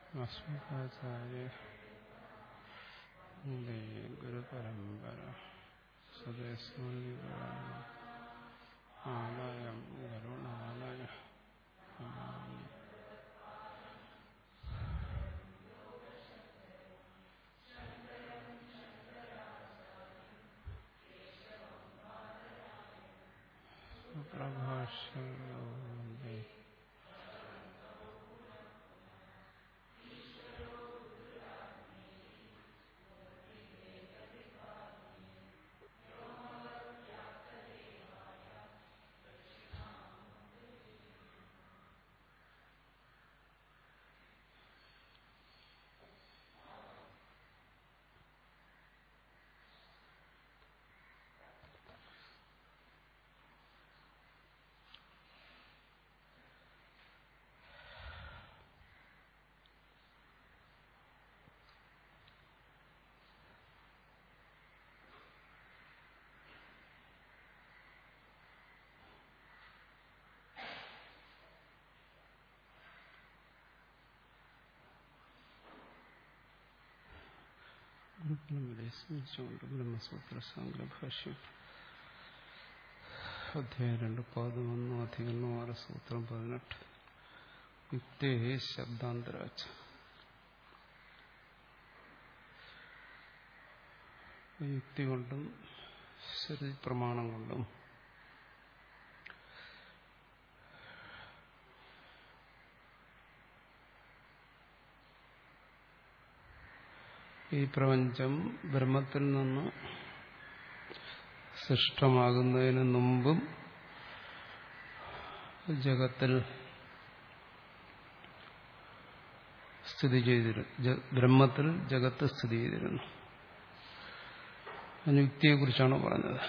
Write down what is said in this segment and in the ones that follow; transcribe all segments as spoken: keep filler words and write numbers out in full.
അസ്മദാചാര്യ ഗുരുപരമ്പര സ്വദേശാദയം കരുണാലയ പ്രഭാഷ സ്മരിച്ചുകൊണ്ട് ബ്രഹ്മസൂത്ര സംഗ്രഭാഷ്യം അധ്യായം രണ്ട് പാദം ഒന്ന് അധികരണം ആറ് സൂത്രം പതിനെട്ട് യുക്തേ ശബ്ദാന്തരാച്ച യുക്തി കൊണ്ടും ശ്രുതി പ്രമാണം കൊണ്ടും ഈ പ്രപഞ്ചം ബ്രഹ്മത്തിൽ നിന്ന് സൃഷ്ടമാകുന്നതിന് മുമ്പും ജഗത്തിൽ സ്ഥിതി ചെയ്തിരുന്നു. ബ്രഹ്മത്തിൽ ജഗത്ത് സ്ഥിതി ചെയ്തിരുന്നു. യുക്തിയെക്കുറിച്ചാണ് പറഞ്ഞത്.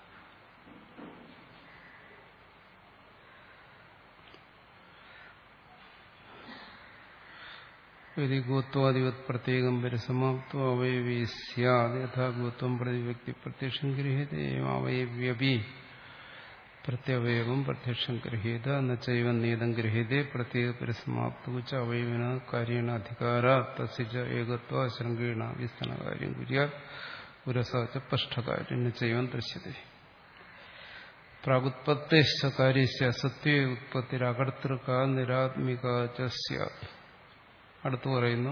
ഗോത്വാദിവത് പ്രത്യേകം പരിസമാപ്തോ അവയവീ സ്യാദ് യഥാ ഗോത്വം പ്രതി വ്യക്തി പ്രത്യക്ഷം ഗൃഹീതേ അവയവ്യപി പ്രത്യവയവം പ്രത്യക്ഷം ഗൃഹീത എന്നുവെച്ചൈവം നീതം ഗൃഹീതേ പ്രത്യേക പരിസമാപ്തോ ച അവയവിന കാര്യേണ അധികാര തസ്യ ഏകത്വ ശൃംഗേണ വിസ്തനകാര്യം കുര്യാത് പുരസാച പഷ്ടകാര്യം എന്നുവെച്ചൈവം ദൃശ്യതേ പ്രാഗുത്പത്തേശ്ച കാര്യസ്യ സത്വേ ഉത്പത്തിരകർത്തൃക നിരാത്മിക ച സ്യാത്. അടുത്തു പറയുന്നു,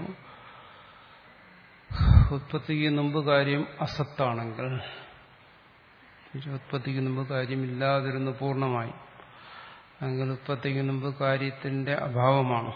ഉത്പത്തിക്ക് മുമ്പ് കാര്യം അസത്താണെങ്കിൽ, ഉത്പത്തിക്ക് മുമ്പ് കാര്യമില്ലാതിരുന്നു പൂർണ്ണമായി, അല്ലെങ്കിൽ ഉത്പത്തിക്ക് മുമ്പ് കാര്യത്തിന്റെ അഭാവമാണ്.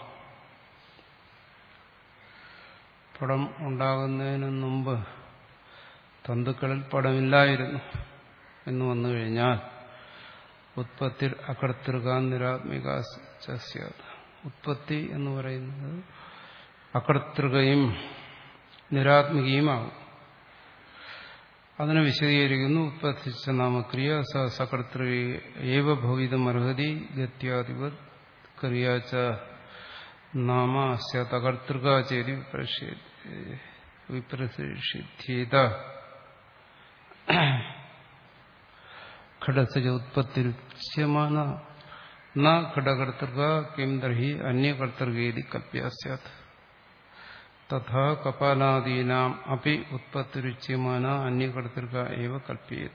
പടം ഉണ്ടാകുന്നതിന് മുമ്പ് തന്തുക്കളിൽ പടമില്ലായിരുന്നു എന്ന് വന്നു കഴിഞ്ഞാൽ ഉത്പത്തി അകർത്തൃക നിരാത്മിക സ്യാത്. ഉത്പത്തി എന്ന് പറയുന്നത് അകർത്തൃകയും നിരാത്മികയുമാകും. അതിനെ വിശദീകരിക്കുന്നു. ഉത്പത്തിച്ച നാമക്രിയ സ സകർത്തൃ ഏവ ഭവിതം അർഹതി ഗത്യാധിപത് ക്രിയാച്ച നാമ സ്യതകർത്തൃക ചേതി വിപ്രസിദ്ധീത ഘടസ ഉത്പത്തിരുച്യമാന ന ഘടകർത്തൃക കിം തർഹി അന്യകർത്തൃകേതി കല്പ്യ സ്യാത്. തഥാ കപാലാദീനാം അപി ഉത്പത്തിരുച്യമാന അന്യകർത്തൃക ഏവ കല്പ്യേത.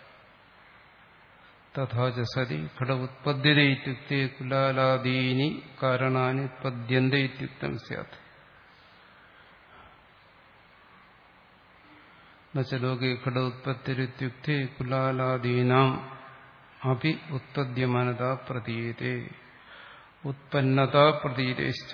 തഥാ ച സതി ഘട ഉത്പദ്യത്തെ ഇത്യുക്തേ കുലാലാദീനി കാരണാനി ഉത്പദ്യന്തെ ഇത്യുക്തം സ്യാത്. ന ച ലോകേ ഘട ഉത്പത്തിരിത്യുക്തേ കുലാലാദീനാം അപി ഉത്പദ്യമാനത പ്രതീയതേ ഉത്പന്നത പ്രതീയതേശ്ച.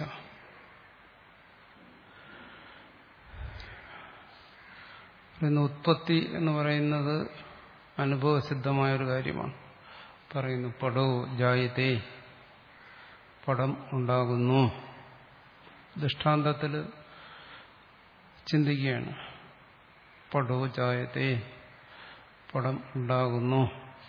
ഉത്പത്തി എന്ന് പറയുന്നത് അനുഭവസിദ്ധമായൊരു കാര്യമാണ്. പറയുന്നു പടോ ജായത്തെ, പടം ഉണ്ടാകുന്നു. ദൃഷ്ടാന്തത്തിൽ ചിന്തിക്കുകയാണ്. പടോ ജായത്തെ, പടം ഉണ്ടാകുന്നു.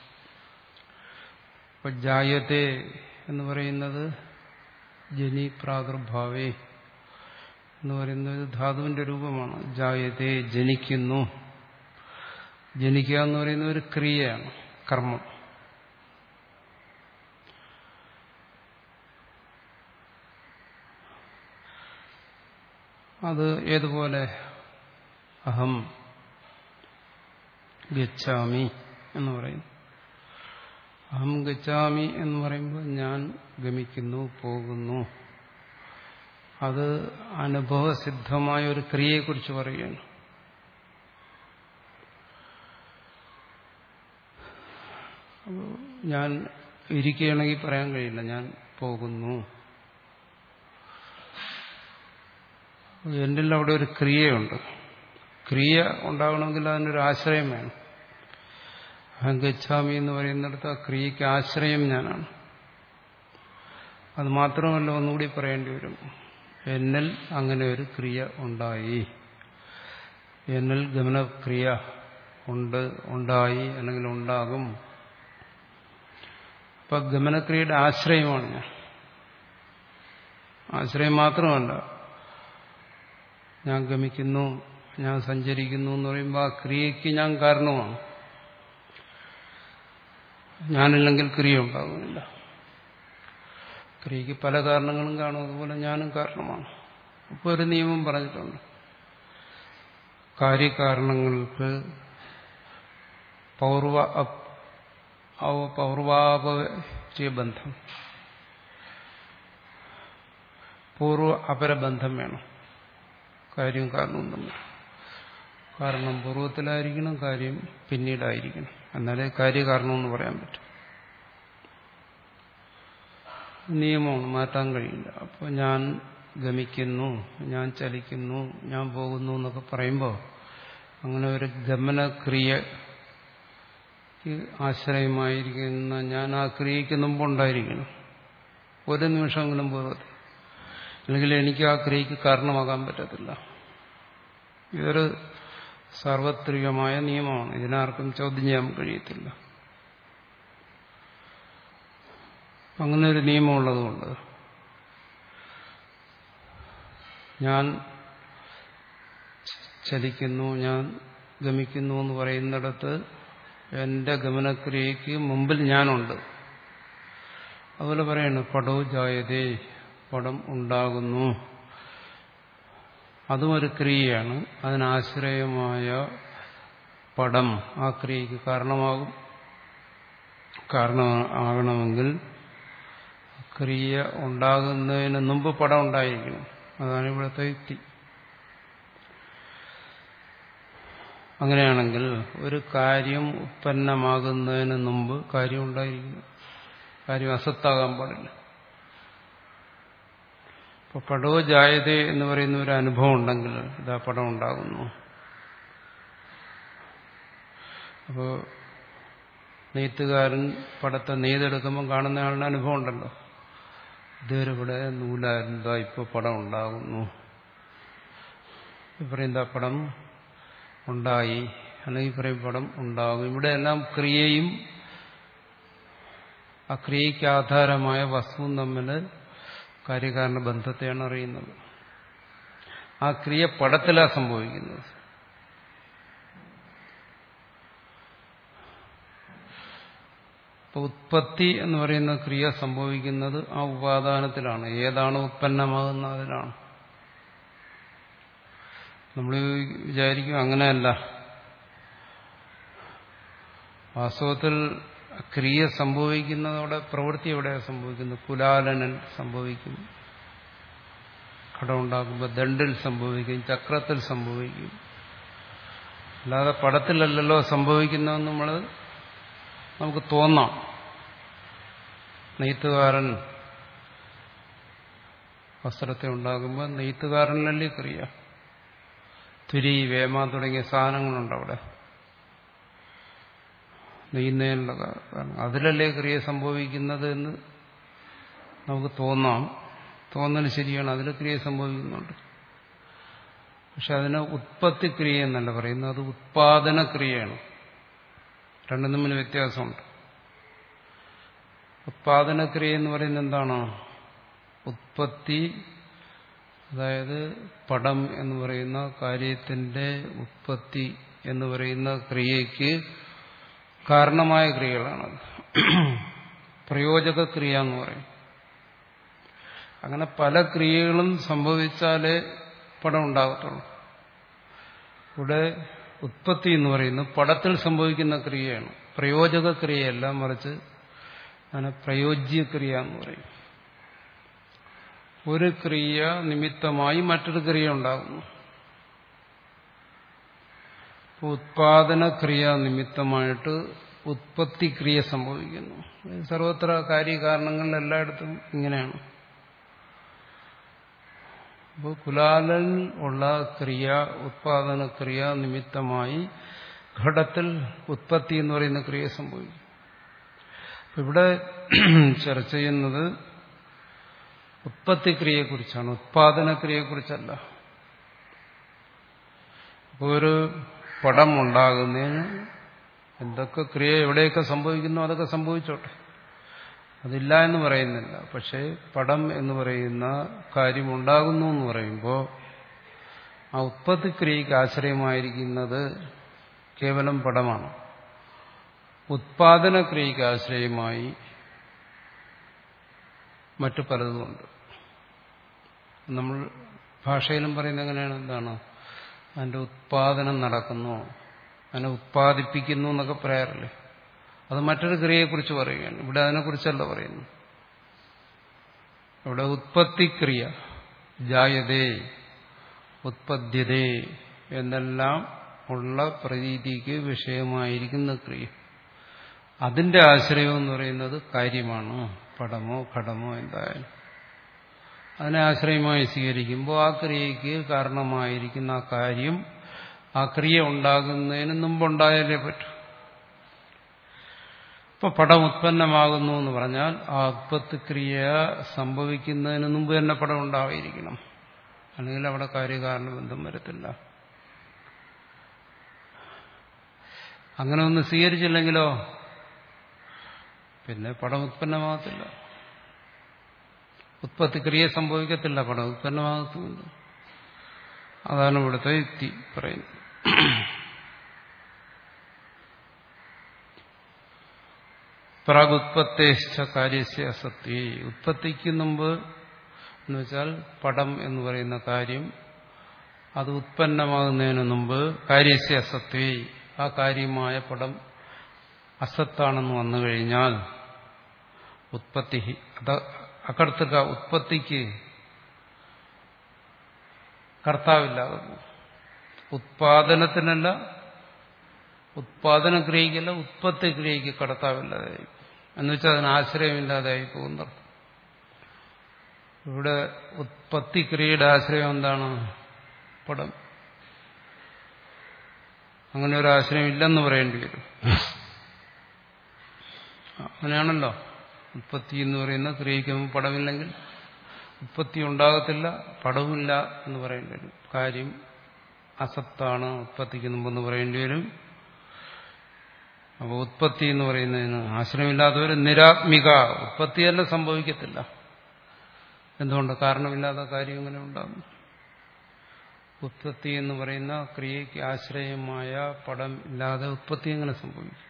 അപ്പൊ ജായത്തെ എന്ന് പറയുന്നത് ജനി പ്രാദുർഭാവേ എന്ന് പറയുന്നത് ധാതുവിന്റെ രൂപമാണ്. ജായത്തെ, ജനിക്കുന്നു. ജനിക്കുക എന്ന് പറയുന്ന ഒരു ക്രിയയാണ്, കർമ്മം. അത് ഏതുപോലെ അഹം ഗച്ഛാമി എന്ന് പറയുന്നു. അഹം ഗച്ഛാമി എന്ന് പറയുമ്പോൾ ഞാൻ ഗമിക്കുന്നു, പോകുന്നു. അത് അനുഭവസിദ്ധമായ ഒരു ക്രിയയെക്കുറിച്ച് പറയുകയാണ്. ഞാൻ ഇരിക്കുകയാണെങ്കിൽ പറയാൻ കഴിയില്ല ഞാൻ പോകുന്നു. എന്നിൽ അവിടെ ഒരു ക്രിയയുണ്ട്. ക്രിയ ഉണ്ടാകണമെങ്കിൽ അതിനൊരു ആശ്രയം വേണം. അഹം ഗച്ഛാമി എന്ന് പറയുന്നിടത്ത് ആ ക്രിയയ്ക്ക് ആശ്രയം ഞാനാണ്. അത് മാത്രമല്ല, ഒന്നുകൂടി പറയേണ്ടി വരും. എന്നിൽ അങ്ങനെ ഒരു ക്രിയ ഉണ്ടായി, എന്നിൽ ഗമനക്രിയ ഉണ്ട്, ഉണ്ടായി, അല്ലെങ്കിൽ ഉണ്ടാകും. അപ്പൊ ഗമനക്രിയയുടെ ആശ്രയമാണ് ഞാൻ. ആശ്രയം മാത്രമല്ല, ഞാൻ ഗമിക്കുന്നു, ഞാൻ സഞ്ചരിക്കുന്നു എന്ന് പറയുമ്പോൾ ആ ക്രിയയ്ക്ക് ഞാൻ കാരണമാണ്. ഞാനില്ലെങ്കിൽ ക്രിയ ഉണ്ടാകുന്നില്ല. ക്രിയയ്ക്ക് പല കാരണങ്ങളും കാണും, അതുപോലെ ഞാനും കാരണമാണ്. അപ്പോൾ ഒരു നിയമം പറഞ്ഞിട്ടുണ്ട്, കാര്യകാരണങ്ങൾക്ക് പൗർവ പൗർവാപര്യ ബന്ധം, പൂർവ അപരബന്ധം വേണം കാര്യവും കാരണവും തമ്മിൽ. കാരണം പൂർവ്വത്തിലായിരിക്കണം, കാര്യം പിന്നീടായിരിക്കണം. എന്നാലേ കാര്യകാരണമെന്ന് പറയാൻ പറ്റും. നിയമമാണ്, മാറ്റാൻ കഴിയില്ല. അപ്പോൾ ഞാൻ ഗമിക്കുന്നു, ഞാൻ ചലിക്കുന്നു, ഞാൻ പോകുന്നു എന്നൊക്കെ പറയുമ്പോൾ അങ്ങനെ ഒരു ഗമനക്രിയക്ക് ആശ്രയമായിരിക്കുന്ന ഞാൻ ആ ക്രിയയ്ക്ക് മുമ്പുണ്ടായിരിക്കണം ഒരു നിമിഷമെങ്കിലും പൂർവ്വത്തിൽ. അല്ലെങ്കിൽ എനിക്ക് ആ ക്രിയയ്ക്ക് കാരണമാകാൻ പറ്റത്തില്ല. ഇതൊരു സാർവത്രികമായ നിയമമാണ്. ഇതിനാർക്കും ചോദ്യം ചെയ്യാൻ കഴിയത്തില്ല. അങ്ങനെ ഒരു നിയമമുള്ളതുകൊണ്ട് ഞാൻ ചലിക്കുന്നു, ഞാൻ ഗമിക്കുന്നു എന്ന് പറയുന്നിടത്ത് എന്റെ ഗമനക്രിയയ്ക്ക് മുമ്പിൽ ഞാനുണ്ട്. അതുപോലെ പറയുന്നു, പടോ ജായതേ, പടം ഉണ്ടാകുന്നു. അതും ഒരു ക്രിയയാണ്. അതിനാശ്രയമായ പടം ആ ക്രിയയ്ക്ക് കാരണമാകും. കാരണമാകണമെങ്കിൽ ക്രിയ ഉണ്ടാകുന്നതിന് മുമ്പ് പടം ഉണ്ടായിരിക്കണം. അതാണ് ഇവിടുത്തെ യുക്തി. അങ്ങനെയാണെങ്കിൽ ഒരു കാര്യം ഉത്പന്നമാകുന്നതിന് മുമ്പ് കാര്യം ഉണ്ടായിരിക്കുന്നു. കാര്യം അസത്താകാൻ പാടില്ല. ഇപ്പൊ പടോ ജായതേ എന്ന് പറയുന്ന ഒരു അനുഭവം ഉണ്ടെങ്കിൽ ഇതാ പടം ഉണ്ടാകുന്നു. അപ്പോ നെയ്ത്തുകാരൻ പടത്തെ നെയ്തെടുക്കുമ്പോൾ കാണുന്ന ആളുടെ അനുഭവം ഉണ്ടല്ലോ, ഇതുവരെ ഇവിടെ നൂലായിരുന്നതാ, ഇപ്പോൾ പടം ഉണ്ടാകുന്നു. പറയും എന്താ പടം ഉണ്ടായി, അല്ലെങ്കിൽ പറയും പടം ഉണ്ടാകും. ഇവിടെ എല്ലാം ക്രിയയും ആ ക്രിയയ്ക്ക് ആധാരമായ വസ്തുവും തമ്മിൽ കാര്യകാരണ ബന്ധത്തെയാണ് അറിയുന്നത്. ആ ക്രിയ പടത്തിലാണ് സംഭവിക്കുന്നത്. ഇപ്പൊ ഉത്പത്തി എന്ന് പറയുന്ന ക്രിയ സംഭവിക്കുന്നത് ആ ഉപാദാനത്തിലാണ്. ഏതാണ് ഉത്പന്നമാകുന്ന അതിലാണ്. നമ്മൾ വിചാരിക്കും അങ്ങനെയല്ല. വാസ്തവത്തിൽ ക്രിയ സംഭവിക്കുന്നതോടെ പ്രവൃത്തി എവിടെയാണ് സംഭവിക്കുന്നത്? കുലാലനിൽ സംഭവിക്കും, കടമുണ്ടാക്കുമ്പോൾ ദണ്ടിൽ സംഭവിക്കും, ചക്രത്തിൽ സംഭവിക്കും. അല്ലാതെ പടത്തിലല്ലല്ലോ സംഭവിക്കുന്നതെന്ന് നമ്മൾ നമുക്ക് തോന്നാം. നെയ്ത്തുകാരൻ വസ്ത്രത്തെ ഉണ്ടാകുമ്പോൾ നെയ്ത്തുകാരനല്ലേ ക്രിയ. തുരി, വേമ തുടങ്ങിയ സാധനങ്ങളുണ്ട് അവിടെ നെയ്യുന്നതിനുള്ള കാരണം. അതിലല്ലേ ക്രിയ സംഭവിക്കുന്നത് എന്ന് നമുക്ക് തോന്നാം. തോന്നൽ ശരിയാണ്, അതിൽ ക്രിയ സംഭവിക്കുന്നുണ്ട്. പക്ഷെ അതിന് ഉത്പത്തി ക്രിയ എന്നല്ല പറയുന്നത്, അത് ഉത്പാദന ക്രിയയാണ്. രണ്ടും തമ്മിൽ വ്യത്യാസമുണ്ട്. ഉത്പാദനക്രിയ എന്ന് പറയുന്നത് എന്താണ്? ഉത്പത്തി, അതായത് പടം എന്ന് പറയുന്ന കാര്യത്തിന്റെ ഉത്പത്തി എന്ന് പറയുന്ന ക്രിയയ്ക്ക് കാരണമായ ക്രിയകളാണത്. പ്രയോജക ക്രിയ എന്ന് പറയും. അങ്ങനെ പല ക്രിയകളും സംഭവിച്ചാലേ പടം ഉണ്ടാകത്തുള്ളൂ. ഇവിടെ ഉത്പത്തി എന്ന് പറയുന്നത് പടത്തിൽ സംഭവിക്കുന്ന ക്രിയയാണ്, പ്രയോജക ക്രിയയല്ല, മറിച്ച് അതിനെ പ്രയോജ്യക്രിയ എന്ന് പറയും. ഒരു ക്രിയ നിമിത്തമായി മറ്റൊരു ക്രിയ ഉണ്ടാകുന്നു. ഉത്പാദന ക്രിയ നിമിത്തമായിട്ട് ഉത്പത്തി ക്രിയ സംഭവിക്കുന്നു. സർവത്ര കാര്യകാരണങ്ങളിൽ എല്ലായിടത്തും ഇങ്ങനെയാണ്. അപ്പോൾ കുലാലൻ ഉള്ള ക്രിയ ഉത്പാദന ക്രിയ നിമിത്തമായി ഘടത്തിൽ ഉത്പത്തി എന്ന് പറയുന്ന ക്രിയ സംഭവിക്കും. ഇവിടെ ചർച്ച ചെയ്യുന്നത് ഉത്പത്തി ക്രിയയെക്കുറിച്ചാണ്, ഉത്പാദന ക്രിയയെക്കുറിച്ചല്ല. അപ്പോൾ ഒരു പടം ഉണ്ടാകുന്നതിന് എന്തൊക്കെ ക്രിയ എവിടെയൊക്കെ സംഭവിക്കുന്നു അതൊക്കെ സംഭവിച്ചോട്ടെ, അതില്ല എന്ന് പറയുന്നില്ല. പക്ഷേ പടം എന്ന് പറയുന്ന കാര്യം ഉണ്ടാകുന്നു എന്ന് പറയുമ്പോൾ ആ ഉത്പത്തി ക്രിയയ്ക്ക് ആശ്രയമായിരിക്കുന്നത് കേവലം പടമാണ്. ഉത്പാദന ക്രിയയ്ക്ക് ആശ്രയമായി മറ്റു പലതുമുണ്ട്. നമ്മൾ ഭാഷയിലും പറയുന്നത് എങ്ങനെയാണ്, എന്താണ് അതിൻ്റെ ഉത്പാദനം നടക്കുന്നു, അതിനെ ഉത്പാദിപ്പിക്കുന്നു എന്നൊക്കെ പറയാറില്ലേ. അത് മറ്റൊരു ക്രിയയെക്കുറിച്ച് പറയുകയാണ്. ഇവിടെ അതിനെക്കുറിച്ചല്ല പറയുന്നു. ഇവിടെ ഉത്പത്തിക്രിയ, ജായതേ ഉത്പദ്യതേ എന്നെല്ലാം ഉള്ള പ്രതീതിക്ക് വിഷയമായിരിക്കുന്ന ക്രിയ, അതിന്റെ ആശ്രയം എന്ന് പറയുന്നത് കാര്യമാണ്, പടമോ ഘടമോ എന്തായാലും. അതിനെ ആശ്രയമായി സ്വീകരിക്കുമ്പോൾ ആ ക്രിയയ്ക്ക് കാരണമായിരിക്കുന്ന ആ കാര്യം ആ ക്രിയ ഉണ്ടാകുന്നതിന് മുമ്പുണ്ടായാലേ പറ്റൂ. ഇപ്പൊ പടം ഉത്പന്നമാകുന്നു എന്ന് പറഞ്ഞാൽ ആ ഉത്പത്തി ക്രിയ സംഭവിക്കുന്നതിന് മുമ്പ് തന്നെ പടം ഉണ്ടായിരിക്കണം, അല്ലെങ്കിൽ അവിടെ കാര്യകാരണ ബന്ധം വരത്തില്ല. അങ്ങനെ ഒന്ന് സ്വീകരിച്ചില്ലെങ്കിലോ പിന്നെ പടം ഉത്പന്നമാകത്തില്ല, ഉത്പത്തി ക്രിയ സംഭവിക്കത്തില്ല, പടം ഉത്പന്നമാകത്തുമില്ല. അതാണ് ഇവിടുത്തെ യുക്തി പറയുന്നത്. പ്രാഗുത്പത്തേശ്ച കാര്യസ്യ അസത്വേ, ഉത്പത്തിക്ക് മുമ്പ് എന്ന് വെച്ചാൽ പടം എന്ന് പറയുന്ന കാര്യം അത് ഉത്പന്നമാകുന്നതിന് മുമ്പ് കാര്യസ്യ അസത്വേ, ആ കാര്യമായ പടം അസത്താണെന്ന് വന്നു കഴിഞ്ഞാൽ ഉത്പത്തി അത് അകർത്തക ഉത്പത്തിക്ക് കർത്താവില്ലാകുന്നു. ഉത്പാദനത്തിനല്ല, ഉത്പാദന ക്രിയയ്ക്കല്ല, ഉത്പത്തി ക്രിയയ്ക്ക് കർത്താവില്ലാതായി എന്ന് വെച്ചാൽ അതിന് ആശ്രയമില്ലാതായി പോകുന്നർത്ഥം. ഇവിടെ ഉത്പത്തി ക്രിയയുടെ ആശ്രയം എന്താണ്? പടം. അങ്ങനെ ഒരു ആശ്രയം ഇല്ലെന്ന് പറയേണ്ടി വരും. അങ്ങനെയാണല്ലോ. ഉത്പത്തി എന്ന് പറയുന്ന ക്രിയയ്ക്ക് പടമില്ലെങ്കിൽ ഉത്പത്തി ഉണ്ടാകത്തില്ല, പടവുമില്ല എന്ന് പറയേണ്ടി വരും. കാര്യം അസത്താണ്, ഉത്പത്തിക്ക് മുമ്പെന്ന് പറയേണ്ടി വരും. അപ്പോൾ ഉത്പത്തി എന്ന് പറയുന്നതിന് ആശ്രയമില്ലാത്തവർ നിരാത്മിക, ഉത്പത്തി തന്നെ സംഭവിക്കത്തില്ല. എന്തുകൊണ്ട്? കാരണമില്ലാത്ത കാര്യം എങ്ങനെ ഉണ്ടാകും? ഉത്പത്തി എന്ന് പറയുന്ന ക്രിയയ്ക്ക് ആശ്രയമായ പടം ഇല്ലാതെ ഉത്പത്തി എങ്ങനെ സംഭവിക്കും?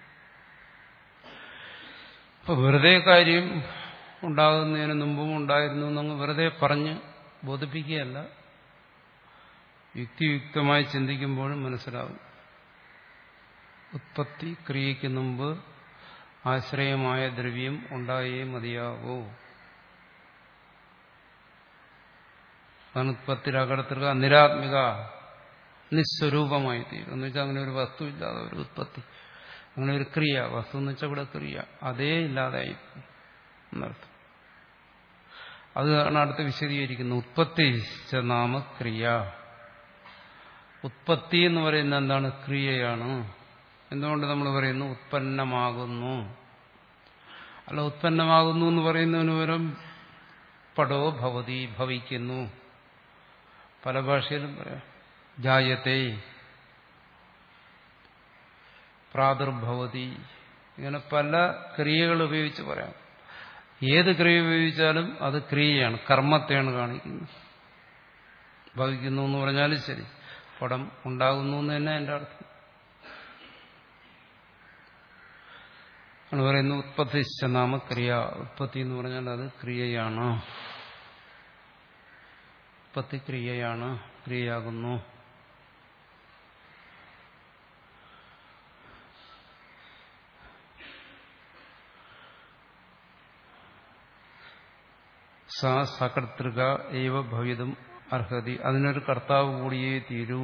അപ്പൊ വെറുതെ കാര്യം ഉണ്ടാകുന്നതിന് മുമ്പും ഉണ്ടായിരുന്നു എന്നങ്ങ് വെറുതെ പറഞ്ഞ് ബോധിപ്പിക്കുകയല്ല, യുക്തിയുക്തമായി ചിന്തിക്കുമ്പോഴും മനസ്സിലാവും. ഉത്പത്തി ക്രിയയ്ക്ക് മുമ്പ് ആശ്രയമായ ദ്രവ്യം ഉണ്ടായേ മതിയാവൂ. അതാണ് ഉത്പത്തിരകടത്തിക നിരാത്മിക, നിസ്വരൂപമായി തീരും. എന്ന് വെച്ചാൽ അങ്ങനെ ഒരു വസ്തു ഇല്ലാതെ ഒരു ഉത്പത്തി, അങ്ങനെ ഒരു ക്രിയ, വസ്തു എന്ന് വെച്ചാൽ ഇവിടെ ക്രിയ അതേ ഇല്ലാതായി എന്നർത്ഥം. അതാണ് അടുത്ത് വിശദീകരിക്കുന്നത്. ഉത്പത്തി നാമ ക്രിയ. ഉത്പത്തി എന്ന് പറയുന്നത് എന്താണ്? ക്രിയയാണ്. എന്തുകൊണ്ട് നമ്മൾ പറയുന്നു ഉത്പന്നമാകുന്നു? അല്ല, ഉത്പന്നമാകുന്നു എന്ന് പറയുന്നതിന് പകരം പടോ ഭവതി, ഭവിക്കുന്നു. പല ഭാഷയിലും പറയാം. ജായത്തെ, പ്രാദുർഭവതി, ഇങ്ങനെ പല ക്രിയകൾ ഉപയോഗിച്ച് പറയാം. ഏത് ക്രിയ ഉപയോഗിച്ചാലും അത് ക്രിയയാണ്, കർമ്മത്തെയാണ് കാണിക്കുന്നത്. ഭവിക്കുന്നു എന്ന് പറഞ്ഞാലും ശരി, പടം ഉണ്ടാകുന്നു എന്ന് തന്നെ എൻ്റെ അർത്ഥം. ആണ് പറയുന്നത് ഉത്പത്തിശ്ച നാമ ക്രിയ. ഉത്പത്തി എന്ന് പറഞ്ഞാൽ അത് ക്രിയയാണ്, ഉത്പത്തി ക്രിയയാണ്. ക്രിയയാകുന്നു. സാ സകർത്തൃക ഏവ ഭവിതും അർഹതി. അതിനൊരു കർത്താവ് കൂടിയേ തീരൂ.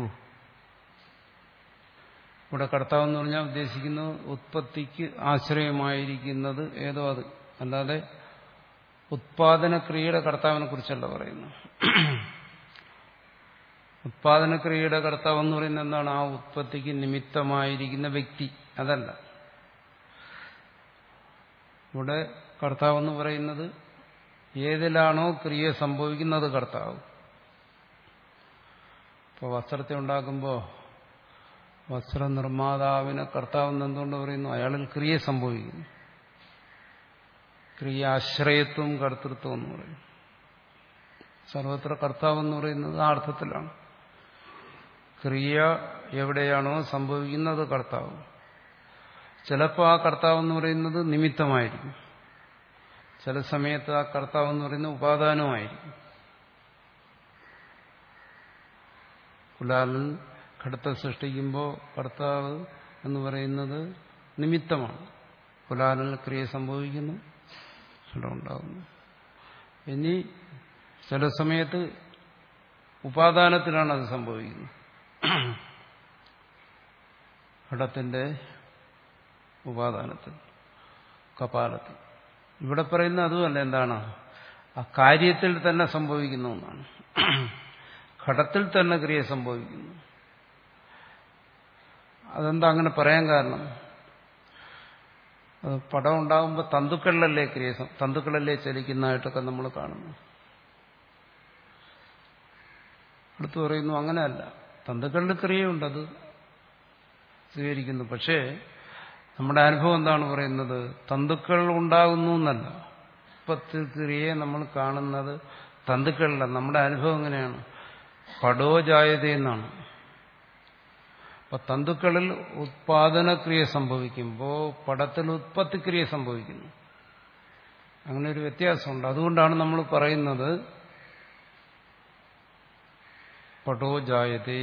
ഇവിടെ കർത്താവ് എന്ന് പറഞ്ഞാൽ ഉദ്ദേശിക്കുന്നത് ഉത്പത്തിക്ക് ആശ്രയമായിരിക്കുന്നത് ഏതോ അത്, അല്ലാതെ ഉത്പാദനക്രിയയുടെ കർത്താവിനെ കുറിച്ചല്ല പറയുന്നു. ഉത്പാദനക്രിയയുടെ കർത്താവ് എന്ന് പറയുന്നത് എന്താണ്? ആ ഉത്പത്തിക്ക് നിമിത്തമായിരിക്കുന്ന വ്യക്തി, അതല്ല. ഇവിടെ കർത്താവ് എന്ന് പറയുന്നത് ഏതിലാണോ ക്രിയ സംഭവിക്കുന്നത് കർത്താവ്. ഇപ്പോൾ വസ്ത്രത്തെ ഉണ്ടാക്കുമ്പോൾ വസ്ത്രനിർമ്മാതാവിനെ കർത്താവെന്ന് എന്തുകൊണ്ട് പറയുന്നു? അയാളിൽ ക്രിയ സംഭവിക്കുന്നു. ക്രിയ ആശ്രയത്വം കർത്തൃത്വം എന്ന് പറയും. സർവത്ര കർത്താവ് എന്ന് പറയുന്നത് ആ അർത്ഥത്തിലാണ്. ക്രിയ എവിടെയാണോ സംഭവിക്കുന്നത് കർത്താവ്. ചിലപ്പോൾ ആ കർത്താവ് എന്ന് പറയുന്നത് നിമിത്തമായിരിക്കും, ചില സമയത്ത് ആ കർത്താവ് എന്ന് പറയുന്നത് ഉപാദാനമായിരിക്കും. കുലാലൻ ഘടത്തെ സൃഷ്ടിക്കുമ്പോൾ കർത്താവ് എന്ന് പറയുന്നത് നിമിത്തമാണ്. കുലാലനിൽ ക്രിയ സംഭവിക്കുന്നു, ഉണ്ടാകുന്നു. ഇനി ചില സമയത്ത് ഉപാദാനത്തിലാണ് അത് സംഭവിക്കുന്നത്. ഘടത്തിന്റെ ഉപാദാനത്തിൽ, കപാലത്തിൽ. ഇവിടെ പറയുന്ന അതുമല്ല. എന്താണ്? ആ കാര്യത്തിൽ തന്നെ സംഭവിക്കുന്ന ഒന്നാണ്. ഘടത്തിൽ തന്നെ ക്രിയ സംഭവിക്കുന്നു. അതെന്താ അങ്ങനെ പറയാൻ കാരണം? പടം ഉണ്ടാകുമ്പോൾ തന്തുക്കളിലല്ലേ ക്രിയ, തന്തുക്കളല്ലേ ചലിക്കുന്നതായിട്ടൊക്കെ നമ്മൾ കാണുന്നു. അടുത്ത് പറയുന്നു അങ്ങനെയല്ല, തന്തുക്കളിൽ ക്രിയയുണ്ട്, അത് സ്വീകരിക്കുന്നു. പക്ഷേ നമ്മുടെ അനുഭവം എന്താണ് പറയുന്നത്? തന്തുക്കൾ ഉണ്ടാകുന്നു എന്നല്ല, ഉത്പത്തി ക്രിയയെ നമ്മൾ കാണുന്നത് തന്തുക്കളില്ല. നമ്മുടെ അനുഭവം എങ്ങനെയാണ്? പടോ ജായതയെന്നാണ്. അപ്പൊ തന്തുക്കളിൽ ഉത്പാദനക്രിയ സംഭവിക്കുമ്പോൾ പടത്തിൽ ഉത്പത്തിക്രിയ സംഭവിക്കുന്നു. അങ്ങനെ ഒരു വ്യത്യാസമുണ്ട്. അതുകൊണ്ടാണ് നമ്മൾ പറയുന്നത് പടോ ജായതേ.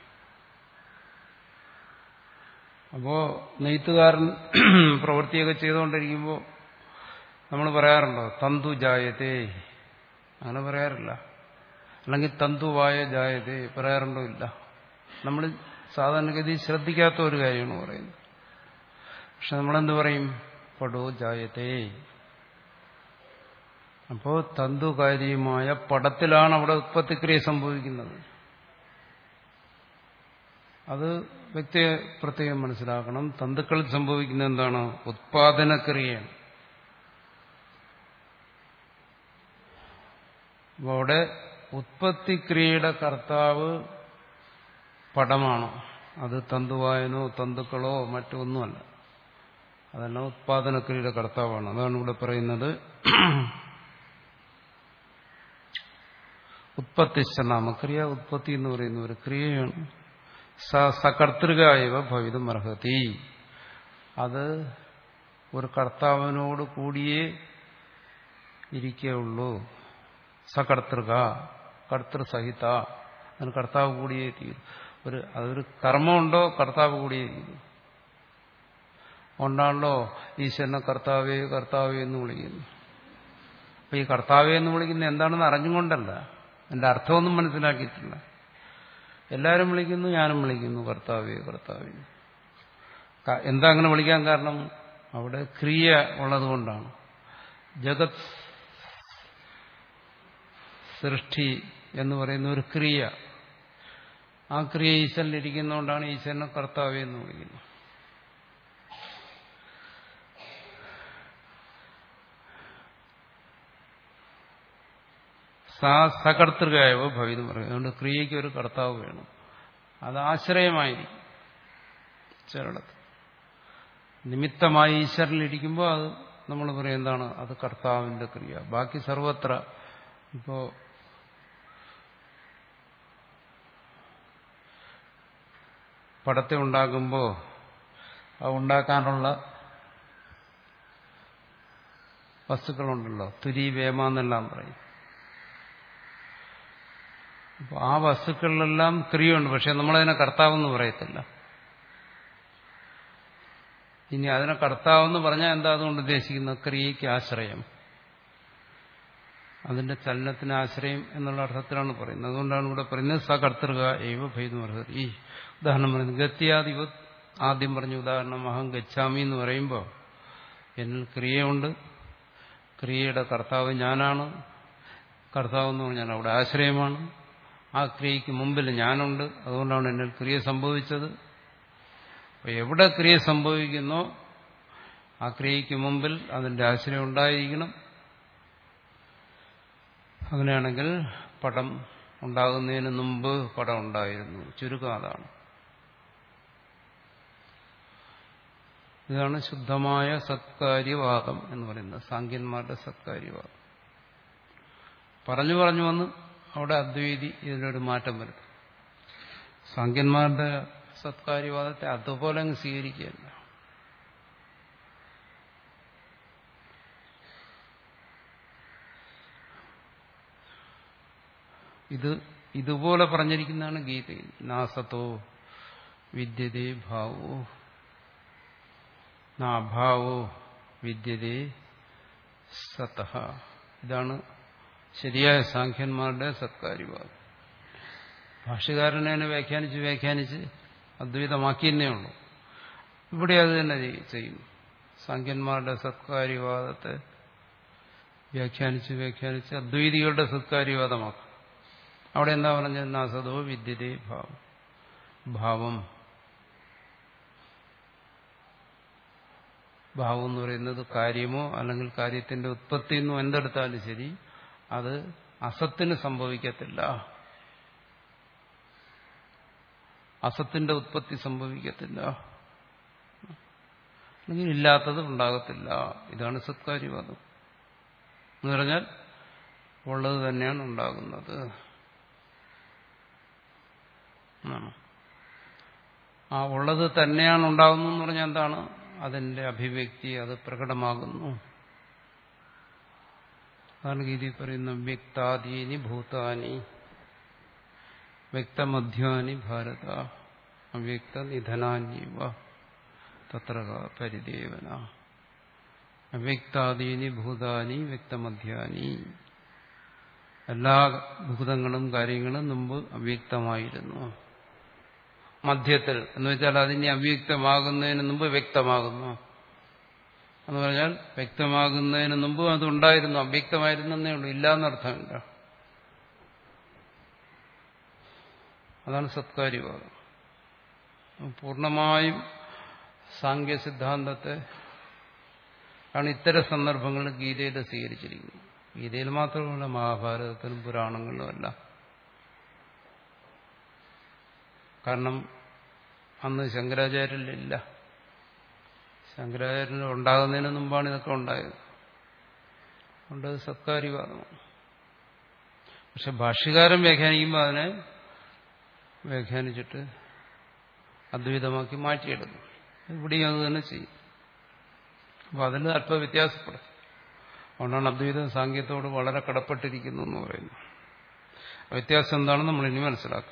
അപ്പോ നെയ്ത്തുകാരൻ പ്രവൃത്തിയൊക്കെ ചെയ്തുകൊണ്ടിരിക്കുമ്പോൾ നമ്മൾ പറയാറുണ്ടോ തന്തു ജായതേ? അങ്ങനെ പറയാറില്ല. അല്ലെങ്കിൽ തന്തുവായ ജായതേ പറയാറുണ്ടോ? ഇല്ല. നമ്മൾ സാധാരണഗതി ശ്രദ്ധിക്കാത്ത ഒരു കാര്യമാണ് പറയുന്നത്. പക്ഷെ നമ്മളെന്ത് പറയും? പടോ ജായതേ. അപ്പോ തന്തുകാര്യമായ പടത്തിലാണ് അവിടെ ഉത്പത്തിക്രിയ സംഭവിക്കുന്നത്. അത് വ്യക്തി പ്രത്യേകം മനസ്സിലാക്കണം. തന്തുക്കളിൽ സംഭവിക്കുന്നത് എന്താണ്? ഉത്പാദനക്രിയയാണ്. അപ്പോൾ അവിടെ ഉത്പത്തിക്രിയയുടെ കർത്താവ് പടമാണ്. അത് തന്തുവായനോ തന്തുക്കളോ മറ്റൊന്നുമല്ല. അതെല്ലാം ഉത്പാദനക്രിയയുടെ കർത്താവാണ്. അതാണ് ഇവിടെ പറയുന്നത്. ഉത്പത്തിശ്ച നാമക്രിയ. ഉത്പത്തി എന്ന് പറയുന്ന ഒരു ക്രിയയാണ്. സകർത്തൃകായവ ഭവിതും അർഹതി. അത് ഒരു കർത്താവിനോട് കൂടിയേ ഇരിക്കുകയുള്ളൂ. സകർത്തൃക, കർത്തൃസഹിത, അതിന് കർത്താവ് കൂടിയേ തീരും. ഒരു അതൊരു കർമ്മമുണ്ടോ കർത്താവ് കൂടിയേ തീരും. കൊണ്ടാണല്ലോ ഈശ്വരനെ കർത്താവേ കർത്താവേ എന്ന് വിളിക്കുന്നു. അപ്പൊ ഈ കർത്താവേ എന്ന് വിളിക്കുന്നത് എന്താണെന്ന് അറിഞ്ഞുകൊണ്ടല്ല, എന്റെ അർത്ഥമൊന്നും മനസ്സിലാക്കിയിട്ടില്ല. എല്ലാവരും വിളിക്കുന്നു, ഞാനും വിളിക്കുന്നു കർത്താവേ കർത്താവേ. എന്താ അങ്ങനെ വിളിക്കാൻ കാരണം? അവിടെ ക്രിയ ഉള്ളതുകൊണ്ടാണ്. ജഗത് സൃഷ്ടി എന്ന് പറയുന്ന ഒരു ക്രിയ, ആ ക്രിയ ഈശ്വരനിരിക്കുന്നതുകൊണ്ടാണ് ഈശ്വരനെ കർത്താവേ എന്ന് വിളിക്കുന്നത്. സകർത്തൃകായവ ഭവിതം പറയും. അതുകൊണ്ട് ക്രിയയ്ക്ക് ഒരു കർത്താവ് വേണം. അത് ആശ്രയമായിരിക്കും. ചിലടത്ത് നിമിത്തമായി ഈശ്വരനിലിരിക്കുമ്പോൾ അത് നമ്മൾ പറയും എന്താണ്? അത് കർത്താവിന്റെ ക്രിയ. ബാക്കി സർവത്ര ഇപ്പോ പടത്തെ ഉണ്ടാക്കുമ്പോൾ അത് ഉണ്ടാക്കാനുള്ള വസ്തുക്കളുണ്ടല്ലോ, തുരി വേമ എന്നെല്ലാം പറയും. അപ്പോൾ ആ വസ്തുക്കളിലെല്ലാം ക്രിയയുണ്ട്, പക്ഷെ നമ്മളതിനെ കർത്താവെന്ന് പറയത്തില്ല. ഇനി അതിനെ കർത്താവെന്ന് പറഞ്ഞാൽ എന്താ അതുകൊണ്ട് ഉദ്ദേശിക്കുന്നത്? ക്രിയയ്ക്ക് ആശ്രയം, അതിന്റെ ചലനത്തിന് ആശ്രയം എന്നുള്ള അർത്ഥത്തിലാണ് പറയുന്നത്. അതുകൊണ്ടാണ് ഇവിടെ പറയുന്നത് സകർത്തൃക ഏവ ഭേദം അർഹത. ഈ ഉദാഹരണം പറയുന്നത് ഗത്യാദിവ ആദ്യം പറഞ്ഞ ഉദാഹരണം അഹം ഗച്ഛാമി എന്ന് പറയുമ്പോൾ എന്നിൽ ക്രിയയുണ്ട്, ക്രിയയുടെ കർത്താവ് ഞാനാണ്. കർത്താവ് എന്ന് പറഞ്ഞാൽ അവിടെ ആശ്രയമാണ്. ആ ക്രിയയ്ക്ക് മുമ്പിൽ ഞാനുണ്ട്, അതുകൊണ്ടാണ് എന്നിൽ ക്രിയ സംഭവിച്ചത്. അപ്പോൾ എവിടെ ക്രിയ സംഭവിക്കുന്നോ ആ ക്രിയയ്ക്ക് മുമ്പിൽ അതിന്റെ ആശ്രയം ഉണ്ടായിരിക്കണം. അങ്ങനെയാണെങ്കിൽ പടം ഉണ്ടാകുന്നതിന് മുമ്പ് പടം ഉണ്ടായിരുന്നു. ചുരുക്കം അതാണ്. ഇതാണ് ശുദ്ധമായ സത്കാര്യവാദം എന്ന് പറയുന്നത്, സാങ്കന്മാരുടെ സത്കാര്യവാദം. പറഞ്ഞു പറഞ്ഞു വന്ന് അവിടെ അദ്വൈതി ഇതിനൊരു മാറ്റം വരുത്തും. സാങ്കന്മാരുടെ സത്കാര്യവാദത്തെ അതുപോലെ അങ്ങ് സ്വീകരിക്കുകയല്ല. ഇത് ഇതുപോലെ പറഞ്ഞിരിക്കുന്നതാണ് ഗീതയിൽ. നാസത്തോ വിദ്യതേ ഭാവോ നാഭാവോ വിദ്യതേ സതഃ. ഇതാണ് ശരിയായ സാഖ്യന്മാരുടെ സത്കാര്യവാദം. ഭാഷ്യകാരനെ വ്യാഖ്യാനിച്ച് വ്യാഖ്യാനിച്ച് അദ്വൈതമാക്കിയെന്നേ ഉള്ളൂ. ഇവിടെ അത് തന്നെ ചെയ്യുന്നു. സാഖ്യന്മാരുടെ സത്കാര്യവാദത്തെ വ്യാഖ്യാനിച്ച് വ്യാഖ്യാനിച്ച് അദ്വൈതികളുടെ സത്കാര്യവാദമാക്കും. അവിടെ എന്താ പറഞ്ഞത്? നാസതോ വിദ്യതേ ഭാവം. ഭാവം ഭാവം എന്ന് പറയുന്നത് കാര്യമോ അല്ലെങ്കിൽ കാര്യത്തിന്റെ ഉത്പത്തി എന്നോ എന്തെടുത്താലും ശരി, അത് അസത്തിന് സംഭവിക്കത്തില്ല. അസത്തിന്റെ ഉത്പത്തി സംഭവിക്കത്തില്ല, അല്ലെങ്കിൽ ഇല്ലാത്തത് ഉണ്ടാകത്തില്ല. ഇതാണ് സത്കാര്യവാദം എന്ന് പറഞ്ഞാൽ ഉള്ളത് തന്നെയാണ് ഉണ്ടാകുന്നത്. ആ ഉള്ളത് തന്നെയാണ് ഉണ്ടാകുന്നത് എന്ന് പറഞ്ഞാൽ എന്താണ്? അതിന്റെ അഭിവ്യക്തി, അത് പ്രകടമാകുന്നു. അതാണ് ഗീതയിൽ പറയുന്ന വ്യക്താദീനി ഭൂതാനി വ്യക്തമധ്യാനി ഭാരത അവ്യക്ത നിധനാന്യവ തത്ര പരിദേവന. അവ്യക്താദീനി ഭൂതാനി വ്യക്തമധ്യാനി. എല്ലാ ഭൂതങ്ങളും കാര്യങ്ങളും മുമ്പ് അവ്യക്തമായിരുന്നു. മധ്യത്തിൽ എന്ന് വെച്ചാൽ അതിനെ അവ്യക്തമാകുന്നതിന് മുമ്പ് വ്യക്തമാകുന്നു എന്ന് പറഞ്ഞാൽ വ്യക്തമാകുന്നതിന് മുമ്പ് അതുണ്ടായിരുന്നു, അവ്യക്തമായിരുന്നേ ഉള്ളൂ, ഇല്ല എന്നർത്ഥമില്ല. അതാണ് സത്കാര്യവാദം. പൂർണ്ണമായും സാങ്ക്യ സിദ്ധാന്തത്തെ ആണ് ഇത്തരം സന്ദർഭങ്ങളിൽ ഗീതയിൽ സ്വീകരിച്ചിരിക്കുന്നത്. ഗീതയിൽ മാത്രമല്ല, മഹാഭാരതത്തിലും പുരാണങ്ങളിലും അല്ല. കാരണം അന്ന് ശങ്കരാചാര്യരില്ല. ശങ്കരാചാര്യൻ ഉണ്ടാകുന്നതിന് മുമ്പാണ് ഇതൊക്കെ ഉണ്ടായത്. അതുകൊണ്ട് സത്കാര്യവാദമാണ്. പക്ഷെ ഭാഷ്യകാരൻ വ്യാഖ്യാനിക്കുമ്പോൾ അതിനെ വ്യാഖ്യാനിച്ചിട്ട് അദ്വൈതമാക്കി മാറ്റിയെടുക്കും. ഇവിടെയും അത് തന്നെ ചെയ്യും. അപ്പോൾ അതിൽ അല്പം വ്യത്യാസപ്പെടും. അതുകൊണ്ടാണ് അദ്വൈതം സാങ്കേതത്തോട് വളരെ കടപ്പെട്ടിരിക്കുന്നു എന്ന് പറയുന്നത്. വ്യത്യാസം എന്താണെന്ന് നമ്മൾ ഇനി മനസ്സിലാക്കാം.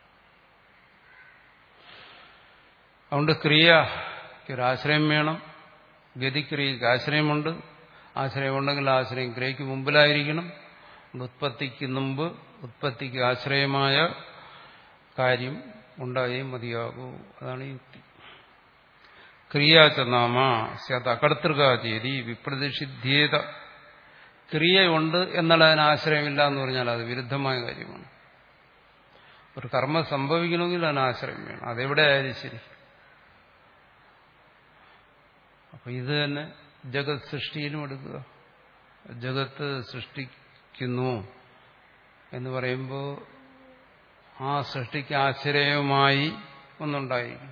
അതുകൊണ്ട് ക്രിയയ്ക്ക് ഒരാശ്രയം വേണം. ഗതിക്രിയയ്ക്ക് ആശ്രയമുണ്ട്. ആശ്രയമുണ്ടെങ്കിൽ ആശ്രയം ക്രിയയ്ക്ക് മുമ്പിലായിരിക്കണം. ഉത്പത്തിക്ക് മുമ്പ് ഉത്പത്തിക്ക് ആശ്രയമായ കാര്യം ഉണ്ടായേ മതിയാകൂ. അതാണ് യുക്തി. ക്രിയാച്ച നാമ സ്യാത് അകർത്തൃകാചേരി വിപ്രതിഷിധ്യേത. ക്രിയയുണ്ട് എന്നാൽ അതിന് ആശ്രയമില്ല എന്ന് പറഞ്ഞാൽ അത് വിരുദ്ധമായ കാര്യമാണ്. ഒരു കർമ്മം സംഭവിക്കണമെങ്കിൽ അതിന് ആശ്രയം വേണം. അതെവിടെ ആയാലും ശരി. അപ്പൊ ഇത് തന്നെ ജഗത് സൃഷ്ടിയിലും എടുക്കുക. ജഗത്ത് സൃഷ്ടിക്കുന്നു എന്ന് പറയുമ്പോൾ ആ സൃഷ്ടിക്ക് ആശ്രയമായി ഒന്നുണ്ടായിരിക്കും.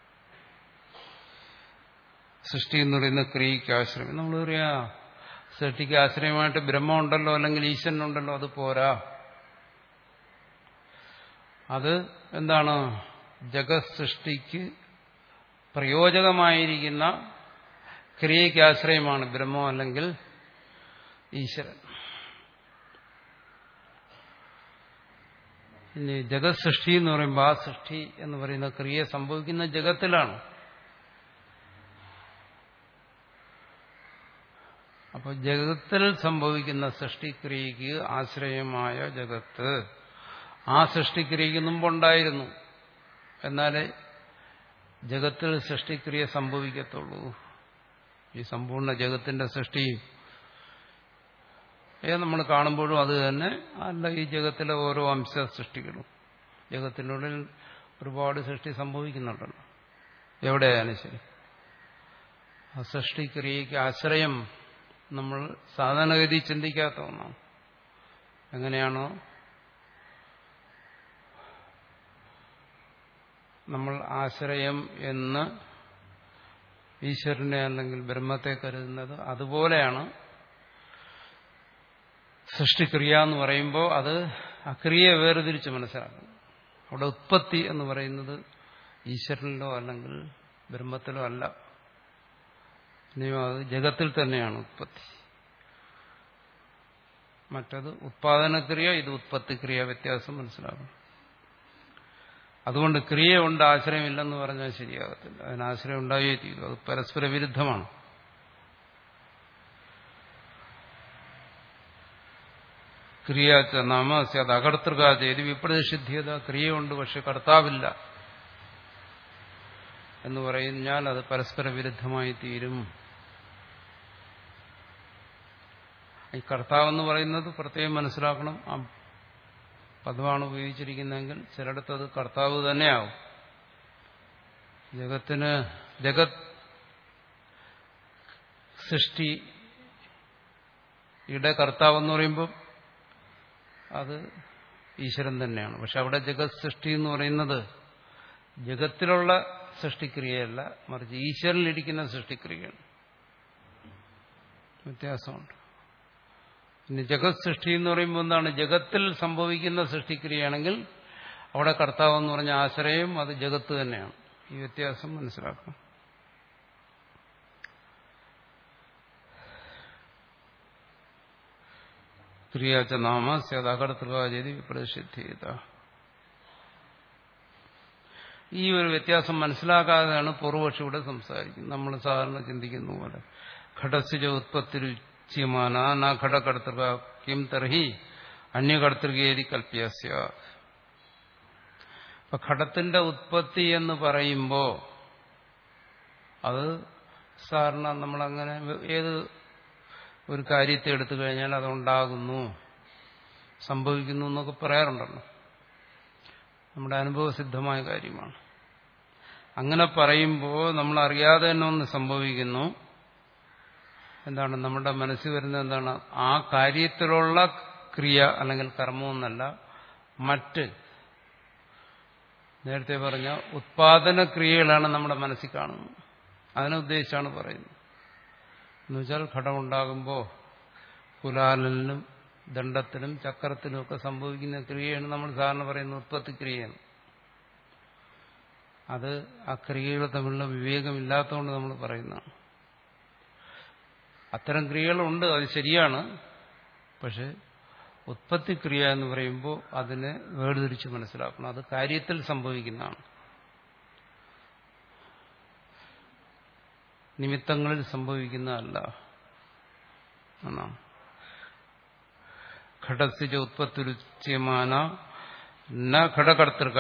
സൃഷ്ടി എന്ന് പറയുന്ന ക്രിയയ്ക്ക് ആശ്രയം. നമ്മൾ പറയാ സൃഷ്ടിക്ക് ആശ്രയമായിട്ട് ബ്രഹ്മം ഉണ്ടല്ലോ, അല്ലെങ്കിൽ ഈശ്വരനുണ്ടല്ലോ, അത് പോരാ. അത് എന്താണ്? ജഗത് സൃഷ്ടിക്ക് പ്രയോജകമായിരിക്കുന്ന ക്രിയയ്ക്ക് ആശ്രയമാണ് ബ്രഹ്മം അല്ലെങ്കിൽ ഈശ്വരൻ. ഇനി ജഗത് സൃഷ്ടി എന്ന് പറയുമ്പോൾ ആ സൃഷ്ടി എന്ന് പറയുന്ന ക്രിയ സംഭവിക്കുന്ന ജഗത്തിലാണ്. അപ്പോൾ ജഗത്തിൽ സംഭവിക്കുന്ന സൃഷ്ടിക്രിയക്ക് ആശ്രയമായ ജഗത്ത് ആ സൃഷ്ടിക്രിയക്ക് മുമ്പുണ്ടായിരുന്നു. എന്നാലേ ജഗത്തിൽ സൃഷ്ടിക്രിയ സംഭവിക്കത്തുള്ളൂ. ഈ സമ്പൂർണ്ണ ജഗത്തിന്റെ സൃഷ്ടി ഏ നമ്മൾ കാണുമ്പോഴും അത് തന്നെ അല്ല. ഈ ജഗത്തിലെ ഓരോ അംശ സൃഷ്ടികളും ജഗത്തിനുള്ളിൽ ഒരുപാട് സൃഷ്ടി സംഭവിക്കുന്നുണ്ടല്ലോ. എവിടെയായാലും ശരി ആ സൃഷ്ടിക്രിയക്ക് ആശ്രയം നമ്മൾ സാധാരണഗതി ചിന്തിക്കാത്ത ഒന്നാണ്. എങ്ങനെയാണോ നമ്മൾ ആശ്രയം എന്ന് ഈശ്വരനെ അല്ലെങ്കിൽ ബ്രഹ്മത്തെ കരുതുന്നത്, അതുപോലെയാണ് സൃഷ്ടിക്രിയ എന്ന് പറയുമ്പോൾ അത് ആ ക്രിയയെ വേർതിരിച്ച് മനസ്സിലാക്കണം. അവിടെ ഉത്പത്തി എന്ന് പറയുന്നത് ഈശ്വരനിലോ അല്ലെങ്കിൽ ബ്രഹ്മത്തിലോ അല്ല. ഇനിയും അത് ജഗത്തിൽ തന്നെയാണ് ഉത്പത്തി. മറ്റത് ഉത്പാദനക്രിയ, ഇത് ഉത്പത്തിക്രിയ, വ്യത്യാസം മനസ്സിലാക്കണം. അതുകൊണ്ട് ക്രിയ കൊണ്ട് ആശ്രയമില്ലെന്ന് പറഞ്ഞാൽ ശരിയാകത്തില്ല. അതിന് ആശ്രയം ഉണ്ടായേ തീരും. അത് പരസ്പര വിരുദ്ധമാണ്. ക്രിയാച്ച നാമ അത് അകർത്തൃക ചെയ്ത് വിപ്രതിഷിദ്ധ്യത. ക്രിയയുണ്ട് പക്ഷെ കർത്താവില്ല എന്ന് പറഞ്ഞാൽ അത് പരസ്പര വിരുദ്ധമായി തീരും. ഈ കർത്താവെന്ന് പറയുന്നത് പ്രത്യേകം മനസ്സിലാക്കണം. ആ പദമാണ് ഉപയോഗിച്ചിരിക്കുന്നതെങ്കിൽ ചിലയിടത്ത് അത് കർത്താവ് തന്നെയാവും. ജഗത്തിന് ജഗത് സൃഷ്ടിയുടെ കർത്താവെന്ന് പറയുമ്പോൾ അത് ഈശ്വരൻ തന്നെയാണ്. പക്ഷെ അവിടെ ജഗത് സൃഷ്ടി എന്ന് പറയുന്നത് ജഗത്തിലുള്ള സൃഷ്ടിക്രിയയല്ല, മറിച്ച് ഈശ്വരനിലിരിക്കുന്ന സൃഷ്ടിക്രിയയാണ്. വ്യത്യാസമുണ്ട്. ഇനി ജഗത് സൃഷ്ടി എന്ന് പറയുമ്പോൾ എന്താണ്? ജഗത്തിൽ സംഭവിക്കുന്ന സൃഷ്ടിക്രിയയാണെങ്കിൽ അവിടെ കർത്താവ് എന്ന് പറഞ്ഞ ആശ്രയം അത് ജഗത്ത് തന്നെയാണ്. ഈ വ്യത്യാസം മനസ്സിലാക്കണം. ക്രിയാച്ച നാമ സ്യതകർത്തൃകാചേതി വിപ്രതിഷിദ്ധ്യത. ഈ ഒരു വ്യത്യാസം മനസ്സിലാക്കാതെയാണ് പൂർവപക്ഷി ഇവിടെ സംസാരിക്കുന്നത്. നമ്മൾ സാധാരണ ചിന്തിക്കുന്ന പോലെ ഘടസ്യ ഉത്പത്തിരുച്യമാന ന ഘടകർത്തൃക കിം തർഹി അന്യകർത്തൃകേതി കൽപ്യസ്യ. അപ്പൊ ഘടത്തിന്റെ ഉത്പത്തി എന്ന് പറയുമ്പോൾ അത് സാധാരണ നമ്മളങ്ങനെ ഏത് ഒരു കാര്യത്തെ എടുത്തു കഴിഞ്ഞാൽ അതുണ്ടാകുന്നു, സംഭവിക്കുന്നു എന്നൊക്കെ പറയാറുണ്ടല്ലോ. നമ്മുടെ അനുഭവസിദ്ധമായ കാര്യമാണ്. അങ്ങനെ പറയുമ്പോൾ നമ്മൾ അറിയാതെ തന്നെ ഒന്ന് സംഭവിക്കുന്നു. എന്താണ് നമ്മുടെ മനസ്സിൽ വരുന്നത്? എന്താണ്? ആ കാര്യത്തിലുള്ള ക്രിയ അല്ലെങ്കിൽ കർമ്മമൊന്നല്ല, മറ്റ് നേരത്തെ പറഞ്ഞ ഉത്പാദന ക്രിയകളാണ് നമ്മുടെ മനസ്സിൽ കാണുന്നത്. അതിനെ ഉദ്ദേശിച്ചാണ് പറയുന്നത്. എന്നുവെച്ചാൽ ഘടമുണ്ടാകുമ്പോൾ കുലാലിനും ദണ്ഡത്തിനും ചക്രത്തിനും ഒക്കെ സംഭവിക്കുന്ന ക്രിയയാണ് നമ്മൾ സാധാരണ പറയുന്ന ഉത്പത്തി ക്രിയയാണ്. അത് ആ ക്രിയകൾ തമ്മിലുള്ള വിവേകമില്ലാത്തതുകൊണ്ട് നമ്മൾ പറയുന്നതാണ്. അത്തരം ക്രിയകളുണ്ട്, അത് ശരിയാണ്. പക്ഷെ ഉത്പത്തി ക്രിയ എന്ന് പറയുമ്പോൾ അതിനെ വേർതിരിച്ച് മനസ്സിലാക്കണം. അത് കാര്യത്തിൽ സംഭവിക്കുന്നതാണ്, നിമിത്തങ്ങളിൽ സംഭവിക്കുന്നതല്ല എന്നാണ്. ഘടസ്യ ഉത്പത്തിരുച്യമാന ന ഘടകർത്തൃക.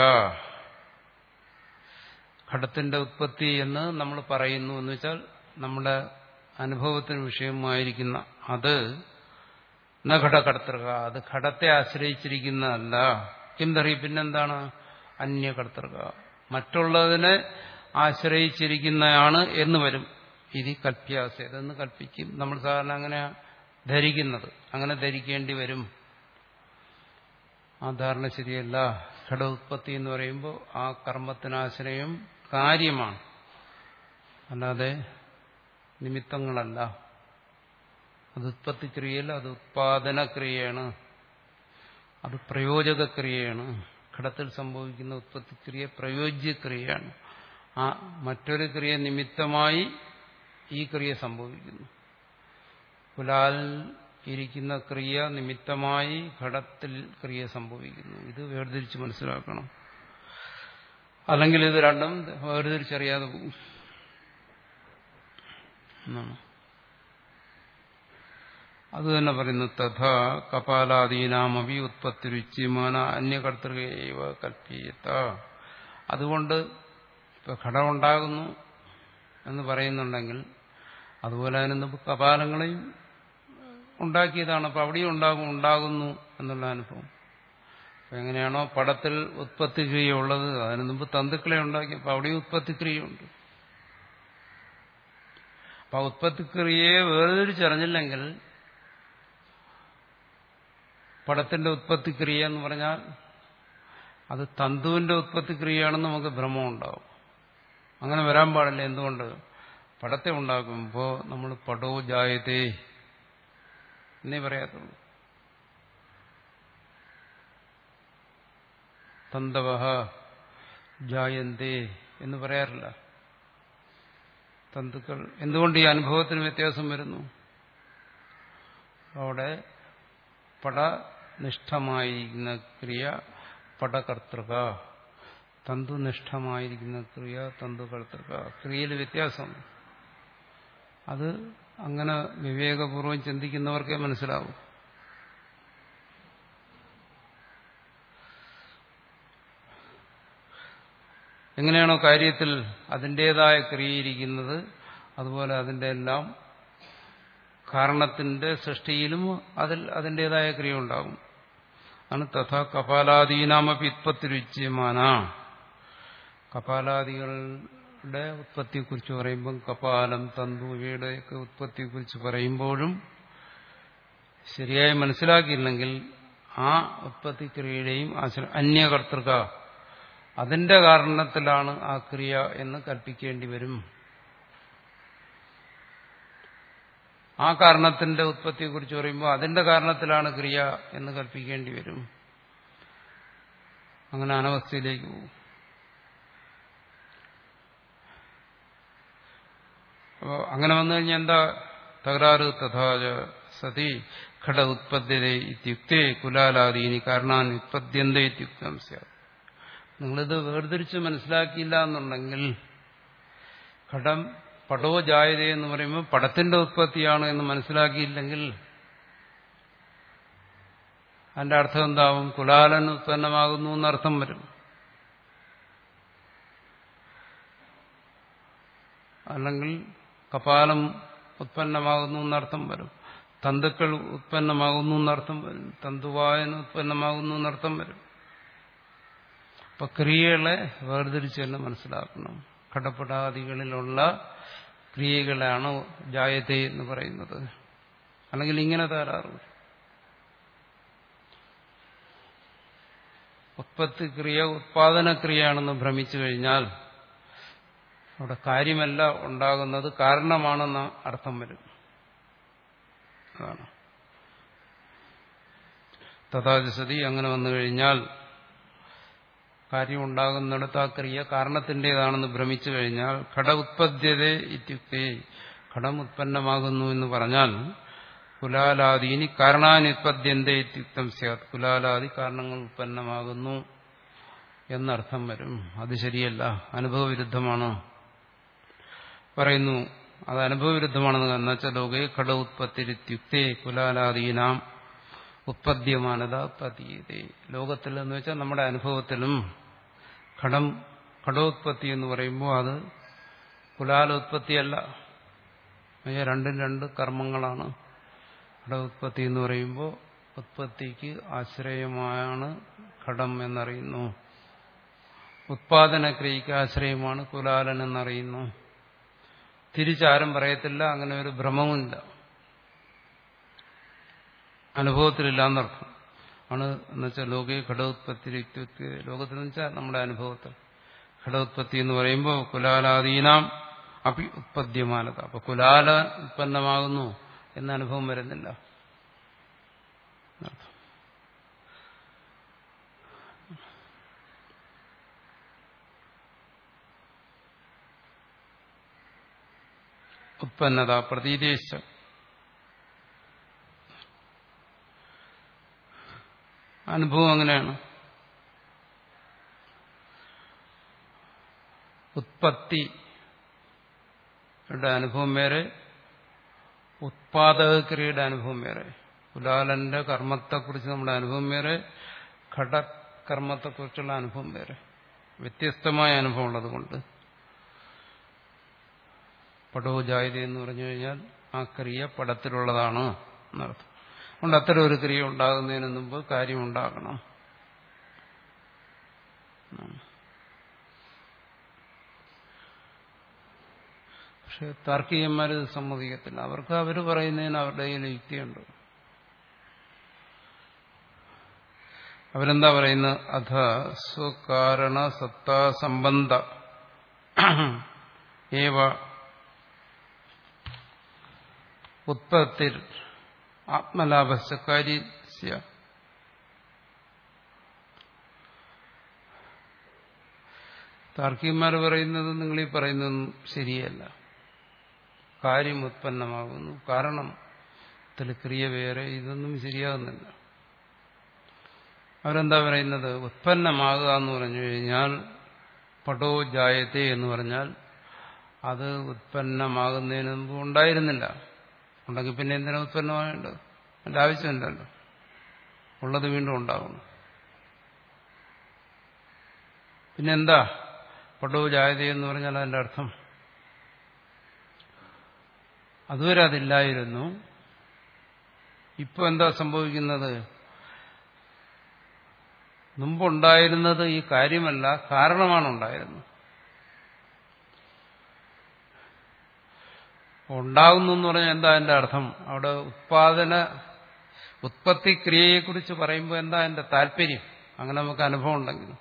ഘടത്തിന്റെ ഉത്പത്തി എന്ന് നമ്മൾ പറയുന്നു എന്ന് വെച്ചാൽ നമ്മുടെ അനുഭവത്തിന് വിഷയമായിരിക്കുന്ന അത് ന ഘടകർത്തൃക, അത് ഘടത്തെ ആശ്രയിച്ചിരിക്കുന്നതല്ല. കിന്തറി പിന്നെന്താണ്? അന്യകർത്തൃക, മറ്റുള്ളതിനെ ആശ്രയിച്ചിരിക്കുന്നതാണ് എന്ന് വരും. ഇത് കൽപ്യാസ, ഇതെന്ന് കൽപ്പിക്കും. നമ്മൾ സാധാരണ അങ്ങനെ ധരിക്കുന്നത്, അങ്ങനെ ധരിക്കേണ്ടി വരും. ആ ധാരണ ശരിയല്ല. ഘട ഉത്പത്തി എന്ന് പറയുമ്പോൾ ആ കർമ്മത്തിനാശ്രയം കാര്യമാണ്, അല്ലാതെ നിമിത്തങ്ങളല്ല. അത് ഉത്പത്തിക്രിയയല്ല, അത് ഉത്പാദനക്രിയയാണ്, അത് പ്രയോജകക്രിയയാണ്. ഘടത്തിൽ സംഭവിക്കുന്ന ഉത്പത്തിക്രിയ പ്രയോജ്യക്രിയയാണ്. ആ മറ്റൊരു ക്രിയ നിമിത്തമായി ഈ ക്രിയ സംഭവിക്കുന്നു. കുലാൽ ഇരിക്കുന്ന ക്രിയ നിമിത്തമായി ഘടത്തിൽ ക്രിയ സംഭവിക്കുന്നു. ഇത് വേർതിരിച്ച് മനസ്സിലാക്കണം. അല്ലെങ്കിൽ ഇത് രണ്ടും വേർതിരിച്ചറിയാതെ പോകും എന്നാണ്. അത് തന്നെ പറയുന്നു. തഥാ കപാലാദീനാമപി ഉത്പത്തിരുച്യമാന അന്യകർത്തൃകൈവ കൽപ്പീയത. അതുകൊണ്ട് ഇപ്പൊ ഘടമുണ്ടാകുന്നു എന്ന് പറയുന്നുണ്ടെങ്കിൽ അതുപോലെ അതിന് മുമ്പ് കപാലങ്ങളെയും ഉണ്ടാക്കിയതാണ്. അപ്പൊ അവിടെയും ഉണ്ടാകും ഉണ്ടാകുന്നു എന്നുള്ള അനുഭവം. അപ്പൊ എങ്ങനെയാണോ പടത്തിൽ ഉത്പത്തിക്രിയ ഉള്ളത്, അതിന് മുമ്പ് തന്തുക്കളെ ഉണ്ടാക്കി, അപ്പൊ അവിടെയും ഉത്പത്തിക്രിയയുണ്ട്. അപ്പൊ ആ ഉത്പത്തിക്രിയയെ വേർതിരിച്ചറിഞ്ഞില്ലെങ്കിൽ പടത്തിന്റെ ഉത്പത്തിക്രിയ എന്ന് പറഞ്ഞാൽ അത് തന്തുവിന്റെ ഉത്പത്തിക്രിയയാണെന്ന് നമുക്ക് ഭ്രമം ഉണ്ടാവും. അങ്ങനെ വരാൻ പാടില്ല. എന്തുകൊണ്ട്? പടത്തെ ഉണ്ടാക്കുമ്പോൾ നമ്മൾ പടോ ജായതേ എന്നേ പറയാത്തുള്ളൂ. തന്തവഹ ജായന്തേ എന്ന് പറയാറില്ല. തന്തുക്കൾ എന്തുകൊണ്ട് ഈ അനുഭവത്തിന് വ്യത്യാസം വരുന്നു? അവിടെ പടനിഷ്ഠമായിരിക്കുന്ന ക്രിയ പടകർത്തൃക, തന്തുനിഷ്ഠമായിരിക്കുന്ന ക്രിയ തന്തുകർത്തൃക. ക്രിയയിൽ വ്യത്യാസം. അത് അങ്ങനെ വിവേകപൂർവ്വം ചിന്തിക്കുന്നവർക്കേ മനസ്സിലാവും. എങ്ങനെയാണോ കാര്യത്തിൽ അതിൻ്റെതായ ക്രിയയിരിക്കുന്നത്, അതുപോലെ അതിൻ്റെ എല്ലാം കാരണത്തിന്റെ സൃഷ്ടിയിലും അതിൽ അതിൻ്റെതായ ക്രിയ ഉണ്ടാകും. ആണ് തഥാ കപാലാദീനാമപി ഉത്പത്തിരുച്യമാന. കപാലാദികളുടെ ഉത്പത്തിയെക്കുറിച്ച് പറയുമ്പം കപാലം, തന്തു ഇവയുടെയൊക്കെ ഉത്പത്തിയെക്കുറിച്ച് പറയുമ്പോഴും ശരിയായി മനസ്സിലാക്കിയില്ലെങ്കിൽ ആ ഉത്പത്തിക്രിയയുടെയും അന്യകർത്തൃക, അതിന്റെ കാരണത്തിലാണ് ആ ക്രിയ എന്ന് കൽപ്പിക്കേണ്ടി വരും. ആ കാരണത്തിന്റെ ഉത്പത്തിയെക്കുറിച്ച് പറയുമ്പോൾ അതിന്റെ കാരണത്തിലാണ് ക്രിയ എന്ന് കൽപ്പിക്കേണ്ടി വരും. അങ്ങനെ അനവസ്ഥയിലേക്ക് പോകും. അപ്പോ അങ്ങനെ വന്നു കഴിഞ്ഞാൽ എന്താ തകരാറ്? തഥാച സതി ഘട ഉത്പദ്യതേ ഇത്യുക്തേ കുലാലാദീനി കാരണാൻ ഉത്പദ്യന്തേ ഇത്യുക്തം സ്യാത്. നിങ്ങളിത് വേർതിരിച്ച് മനസ്സിലാക്കിയില്ല എന്നുണ്ടെങ്കിൽ ഘടം പടോ ജായതേ എന്ന് പറയുമ്പോൾ പടത്തിന്റെ ഉത്പത്തിയാണ് എന്ന് മനസ്സിലാക്കിയില്ലെങ്കിൽ അതിന്റെ അർത്ഥം എന്താവും? കുലാലൻ ഉത്പന്നമാകുന്നു എന്നർത്ഥം വരും. അല്ലെങ്കിൽ കപാലം ഉത്പന്നമാകുന്നു എന്നർത്ഥം വരും. തന്തുക്കൾ ഉത്പന്നമാകുന്നു എന്നർത്ഥം വരും. തന്തുവായന ഉത്പന്നമാകുന്നു എന്നർത്ഥം വരും. അപ്പൊ ക്രിയകളെ വേർതിരിച്ച് തന്നെ മനസ്സിലാക്കണം. ഘടപടാദികളിലുള്ള ക്രിയകളാണ് ജായതേ എന്ന് പറയുന്നത്. അല്ലെങ്കിൽ ഇങ്ങനെ തകരാറ്. ഉത്പത്തിക്രിയ ഉത്പാദനക്രിയയാണെന്ന് ഭ്രമിച്ചു കഴിഞ്ഞാൽ അവിടെ കാര്യമല്ല ഉണ്ടാകുന്നത്, കാരണമാണെന്ന അർത്ഥം വരും. അതാണ് തഥാചസതി. അങ്ങനെ വന്നു കഴിഞ്ഞാൽ കാര്യം ഉണ്ടാകുന്നിടത്ത് ആ ക്രിയ കാരണത്തിൻ്റെതാണെന്ന് ഭ്രമിച്ചു കഴിഞ്ഞാൽ ഘട ഉത്പദ്യതേ ഇത്യുക്തേ, ഘടം ഉത്പന്നമാകുന്നു എന്ന് പറഞ്ഞാൽ കുലാലാദീനി കാരണാനുത്പദ്യന്തേ ഇത്യുക്തം സ്യാത്, കുലാലാദി കാരണങ്ങൾ ഉത്പന്നമാകുന്നു എന്നർത്ഥം വരും. അത് ശരിയല്ല, അനുഭവവിരുദ്ധമാണ് പറയുന്നു. അത് അനുഭവവിരുദ്ധമാണെന്ന് എന്നുവെച്ചാൽ ലോകേ ഘട ഉത്പത്തിരിത്യുക്തേ കുലാലാദീനാം ഉത്പദ്യമാനത പതീയതേ. ലോകത്തിൽ എന്ന് വെച്ചാൽ നമ്മുടെ അനുഭവത്തിലും ഘടം ഘടോത്പത്തി എന്ന് പറയുമ്പോൾ അത് കുലാലോത്പത്തിയല്ല. രണ്ടും രണ്ട് കർമ്മങ്ങളാണ്. ഘടോത്പത്തി എന്ന് പറയുമ്പോൾ ഉത്പത്തിക്ക് ആശ്രയമാണ് ഘടം എന്നറിയുന്നു. ഉത്പാദനക്രിയയ്ക്ക് ആശ്രയമാണ് കുലാലൻ എന്നറിയുന്നു. തിരിച്ചാരും പറയത്തില്ല, അങ്ങനെ ഒരു ഭ്രമവുമില്ല, അനുഭവത്തിലില്ല എന്നർത്ഥം ആണ്. എന്നുവെച്ചാൽ ലോകേ ഘടോത്പത്തി, ലോകത്തിൽ എന്ന് വെച്ചാൽ നമ്മുടെ അനുഭവത്തിൽ ഘടോത്പത്തി എന്ന് പറയുമ്പോൾ കുലാലാദീനാം അപി ഉത്പദ്യമാനത. അപ്പൊ കുലാല ഉത്പന്നമാകുന്നു എന്ന അനുഭവം വരുന്നില്ല. ഉത്പന്നത പ്രതീദേശ അനുഭവം അങ്ങനെയാണ്. ഉത്പത്തിയുടെ അനുഭവം വേറെ, ഉത്പാദകക്രിയയുടെ അനുഭവം വേറെ. കുലാലന്റെ കർമ്മത്തെക്കുറിച്ച് നമ്മുടെ അനുഭവം വേറെ, ഘടകർമ്മത്തെക്കുറിച്ചുള്ള അനുഭവം വേറെ. വ്യത്യസ്തമായ അനുഭവം ഉള്ളതുകൊണ്ട് പടോ ജായത എന്ന് പറഞ്ഞു കഴിഞ്ഞാൽ ആ ക്രിയ പടത്തിലുള്ളതാണ് എന്നർത്ഥം. അതുകൊണ്ട് അത്തരം ഒരു ക്രിയ ഉണ്ടാകുന്നതിന് മുമ്പ് കാര്യം ഉണ്ടാകണം. പക്ഷെ താർക്കികന്മാരിത് സമ്മതിക്കത്തില്ല. അവർക്ക് അവർ പറയുന്നതിന് അവരുടെ കയ്യിൽ യുക്തിയുണ്ട്. അവരെന്താ പറയുന്നത്? അഥ സ്വകാരണ സത്താ സംബന്ധ ഏവ ഉത്പത്തിർ ആത്മലാഭസ്യ കാര്യസ്യ. താർക്കികന്മാർ പറയുന്നത് നിങ്ങളീ പറയുന്നതൊന്നും ശരിയല്ല. കാര്യം ഉത്പന്നമാകുന്നു, കാരണത്തിൽ ക്രിയ വേറെ, ഇതൊന്നും ശരിയാകുന്നില്ല. അവരെന്താ പറയുന്നത്? ഉത്പന്നമാകുക എന്ന് പറഞ്ഞു കഴിഞ്ഞാൽ പടോ ജായത്തെ എന്ന് പറഞ്ഞാൽ അത് ഉത്പന്നമാകുന്നതിന് മുമ്പ് ഉണ്ടായിരുന്നില്ല. ഉണ്ടെങ്കിൽ പിന്നെ എന്തിനാ ഉത്പന്നമാകേണ്ടത്? അതിന്റെ ആവശ്യമില്ലല്ലോ. ഉള്ളത് വീണ്ടും ഉണ്ടാകുന്നു. പിന്നെന്താ പടോ ജായത എന്ന് പറഞ്ഞാൽ അതിന്റെ അർത്ഥം? അതുവരെ അതില്ലായിരുന്നു. ഇപ്പൊ എന്താ സംഭവിക്കുന്നത്? മുമ്പുണ്ടായിരുന്നത് ഈ കാര്യമല്ല, കാരണമാണ് ഉണ്ടായിരുന്നത്. ഉണ്ടാകുന്നു എന്ന് പറഞ്ഞാൽ എന്താ അതിന്റെ അർത്ഥം? അവിടെ ഉത്പാദന ഉത്പത്തി ക്രിയയെക്കുറിച്ച് പറയുമ്പോൾ എന്താ അതിന്റെ താല്പര്യം? അങ്ങനെ നമുക്ക് അനുഭവം ഉണ്ടെങ്കിൽ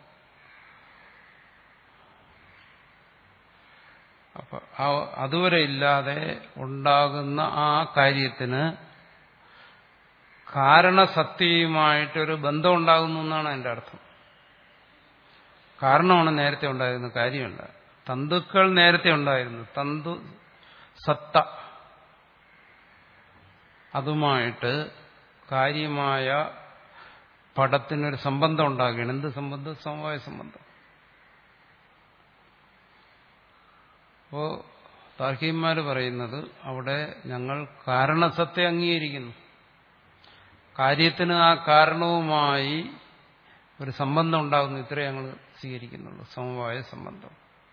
അപ്പൊ അതുവരെ ഇല്ലാതെ ഉണ്ടാകുന്ന ആ കാര്യത്തിന് കാരണസത്യവുമായിട്ടൊരു ബന്ധം ഉണ്ടാകുന്നു എന്നാണ് അതിന്റെ അർത്ഥം. കാരണമാണ് നേരത്തെ ഉണ്ടായിരുന്ന കാര്യമല്ല. തന്തുക്കൾ നേരത്തെ ഉണ്ടായിരുന്നു. തന്തു സത്ത, അതുമായിട്ട് കാര്യമായ പടത്തിനൊരു സംബന്ധം ഉണ്ടാകുകയാണ്. എന്ത് സംബന്ധം? സമവായ സംബന്ധം. അപ്പോ താർക്കികന്മാര് പറയുന്നത് അവിടെ ഞങ്ങൾ കാരണസത്തെ അംഗീകരിക്കുന്നു. കാര്യത്തിന് ആ കാരണവുമായി ഒരു സംബന്ധം ഉണ്ടാകുന്നു. ഇത്രേ ഞങ്ങൾ സ്വീകരിക്കുന്നുള്ളൂ, സമവായ സംബന്ധം.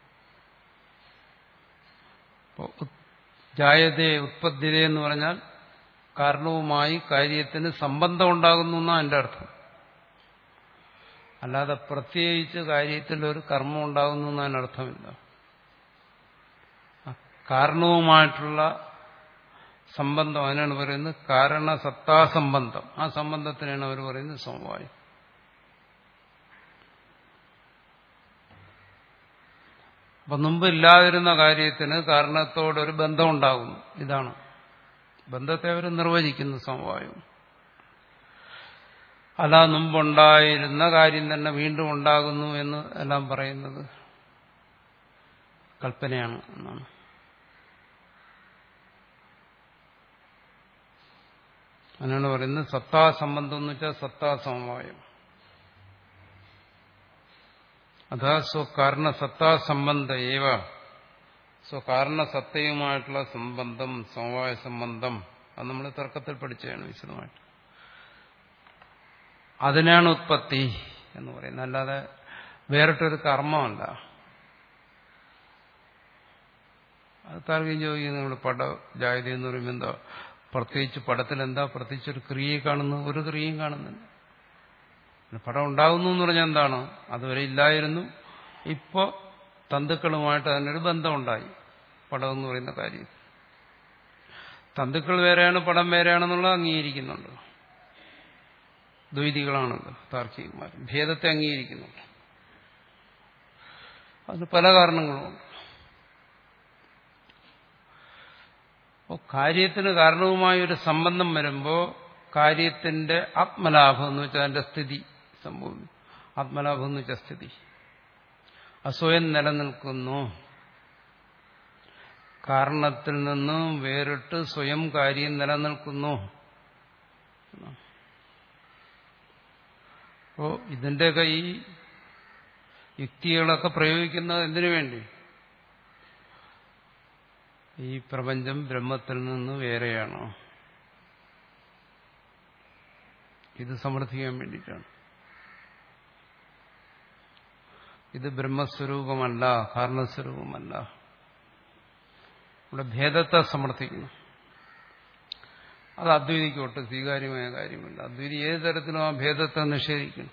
ജായതേ ഉത്പത്തിരേ എന്ന് പറഞ്ഞാൽ കാരണവുമായി കാര്യത്തിന് സംബന്ധം ഉണ്ടാകുന്നു എന്നാണ് എൻ്റെ അർത്ഥം. അല്ലാതെ പ്രത്യേകിച്ച് കാര്യത്തിൽ ഒരു കർമ്മം ഉണ്ടാകുന്നു എന്നതിന് അർത്ഥമില്ല. കാരണവുമായിട്ടുള്ള സംബന്ധം, അതിനാണ് പറയുന്നത് കാരണസത്താസംബന്ധം. ആ സംബന്ധത്തിനാണ് അവർ പറയുന്നത് സമവായം. അപ്പൊ മുമ്പില്ലാതിരുന്ന കാര്യത്തിന് കാരണത്തോടൊരു ബന്ധം ഉണ്ടാകുന്നു. ഇതാണ് ബന്ധത്തെ അവർ നിർവചിക്കുന്നു സമവായം. അല്ല മുമ്പുണ്ടായിരുന്ന കാര്യം തന്നെ വീണ്ടും ഉണ്ടാകുന്നു എന്ന് എല്ലാം പറയുന്നത് കൽപ്പനയാണ് എന്നാണ്. അതിനാണ് പറയുന്നത് സത്താസംബന്ധം എന്ന് വെച്ചാൽ സത്താസമവായം. അതാ സ്വകാരണ സത്താസംബന്ധ ഏവ, സ്വകാരണ സത്തയുമായിട്ടുള്ള സംബന്ധം, സമവായ സംബന്ധം. അത് നമ്മൾ തർക്കത്തിൽ പഠിച്ചതാണ് വിശദമായിട്ട്. അതിനാണ് ഉത്പത്തി എന്ന് പറയുന്നത്, അല്ലാതെ വേറിട്ടൊരു കർമ്മമല്ല. അത് താർക്കികം ചോദിക്കുന്നത് നമ്മൾ പട ജായത എന്ന് പറയുമ്പോൾ എന്താ പ്രത്യേകിച്ച് പടത്തിൽ എന്താ പ്രത്യേകിച്ച് ഒരു ക്രിയയെ കാണുന്നു? ഒരു ക്രിയയും കാണുന്നില്ല. പടം ഉണ്ടാകുന്നു എന്ന് പറഞ്ഞാൽ എന്താണ്? അതുവരെ ഇല്ലായിരുന്നു. ഇപ്പോ തന്തുക്കളുമായിട്ട് അതിനൊരു ബന്ധമുണ്ടായി. പടം എന്ന് പറയുന്ന കാര്യം തന്തുക്കൾ വേറെയാണ്, പടം വേറെയാണെന്നുള്ളത് അംഗീകരിക്കുന്നുണ്ട്. ദ്വൈതികളാണല്ലോ താർക്കികന്മാർ, ഭേദത്തെ അംഗീകരിക്കുന്നുണ്ട്. അതിന് പല കാരണങ്ങളുമുണ്ട്. അപ്പോൾ കാര്യത്തിന് കാരണവുമായ ഒരു സംബന്ധം വരുമ്പോൾ കാര്യത്തിന്റെ ആത്മലാഭം എന്ന് വെച്ചാൽ അതിന്റെ സ്ഥിതി സംഭവിക്കും. ആത്മലാഭം എന്ന് വെച്ചാൽ സ്ഥിതി അസ്വയം നിലനിൽക്കുന്നു. കാരണത്തിൽ നിന്നും വേറിട്ട് സ്വയം കാര്യം നിലനിൽക്കുന്നു. അപ്പോൾ ഇതിൻ്റെയൊക്കെ ഈ യുക്തികളൊക്കെ പ്രയോഗിക്കുന്നത് എന്തിനു വേണ്ടി? ഈ പ്രപഞ്ചം ബ്രഹ്മത്തിൽ നിന്ന് വേറെയാണോ ഇത് സമർത്ഥിക്കാൻ വേണ്ടിയിട്ടാണ്. ഇത് ബ്രഹ്മസ്വരൂപമല്ല, കാരണസ്വരൂപമല്ല. ഇവിടെ ഭേദത്തെ സമർത്ഥിക്കുന്നു. അത് അദ്വൈതിക്ക് ഒട്ടും സ്വീകാര്യമായ കാര്യമല്ല. അദ്വൈതി ഏത് തരത്തിലും ആ ഭേദത്തെ നിഷേധിക്കണം.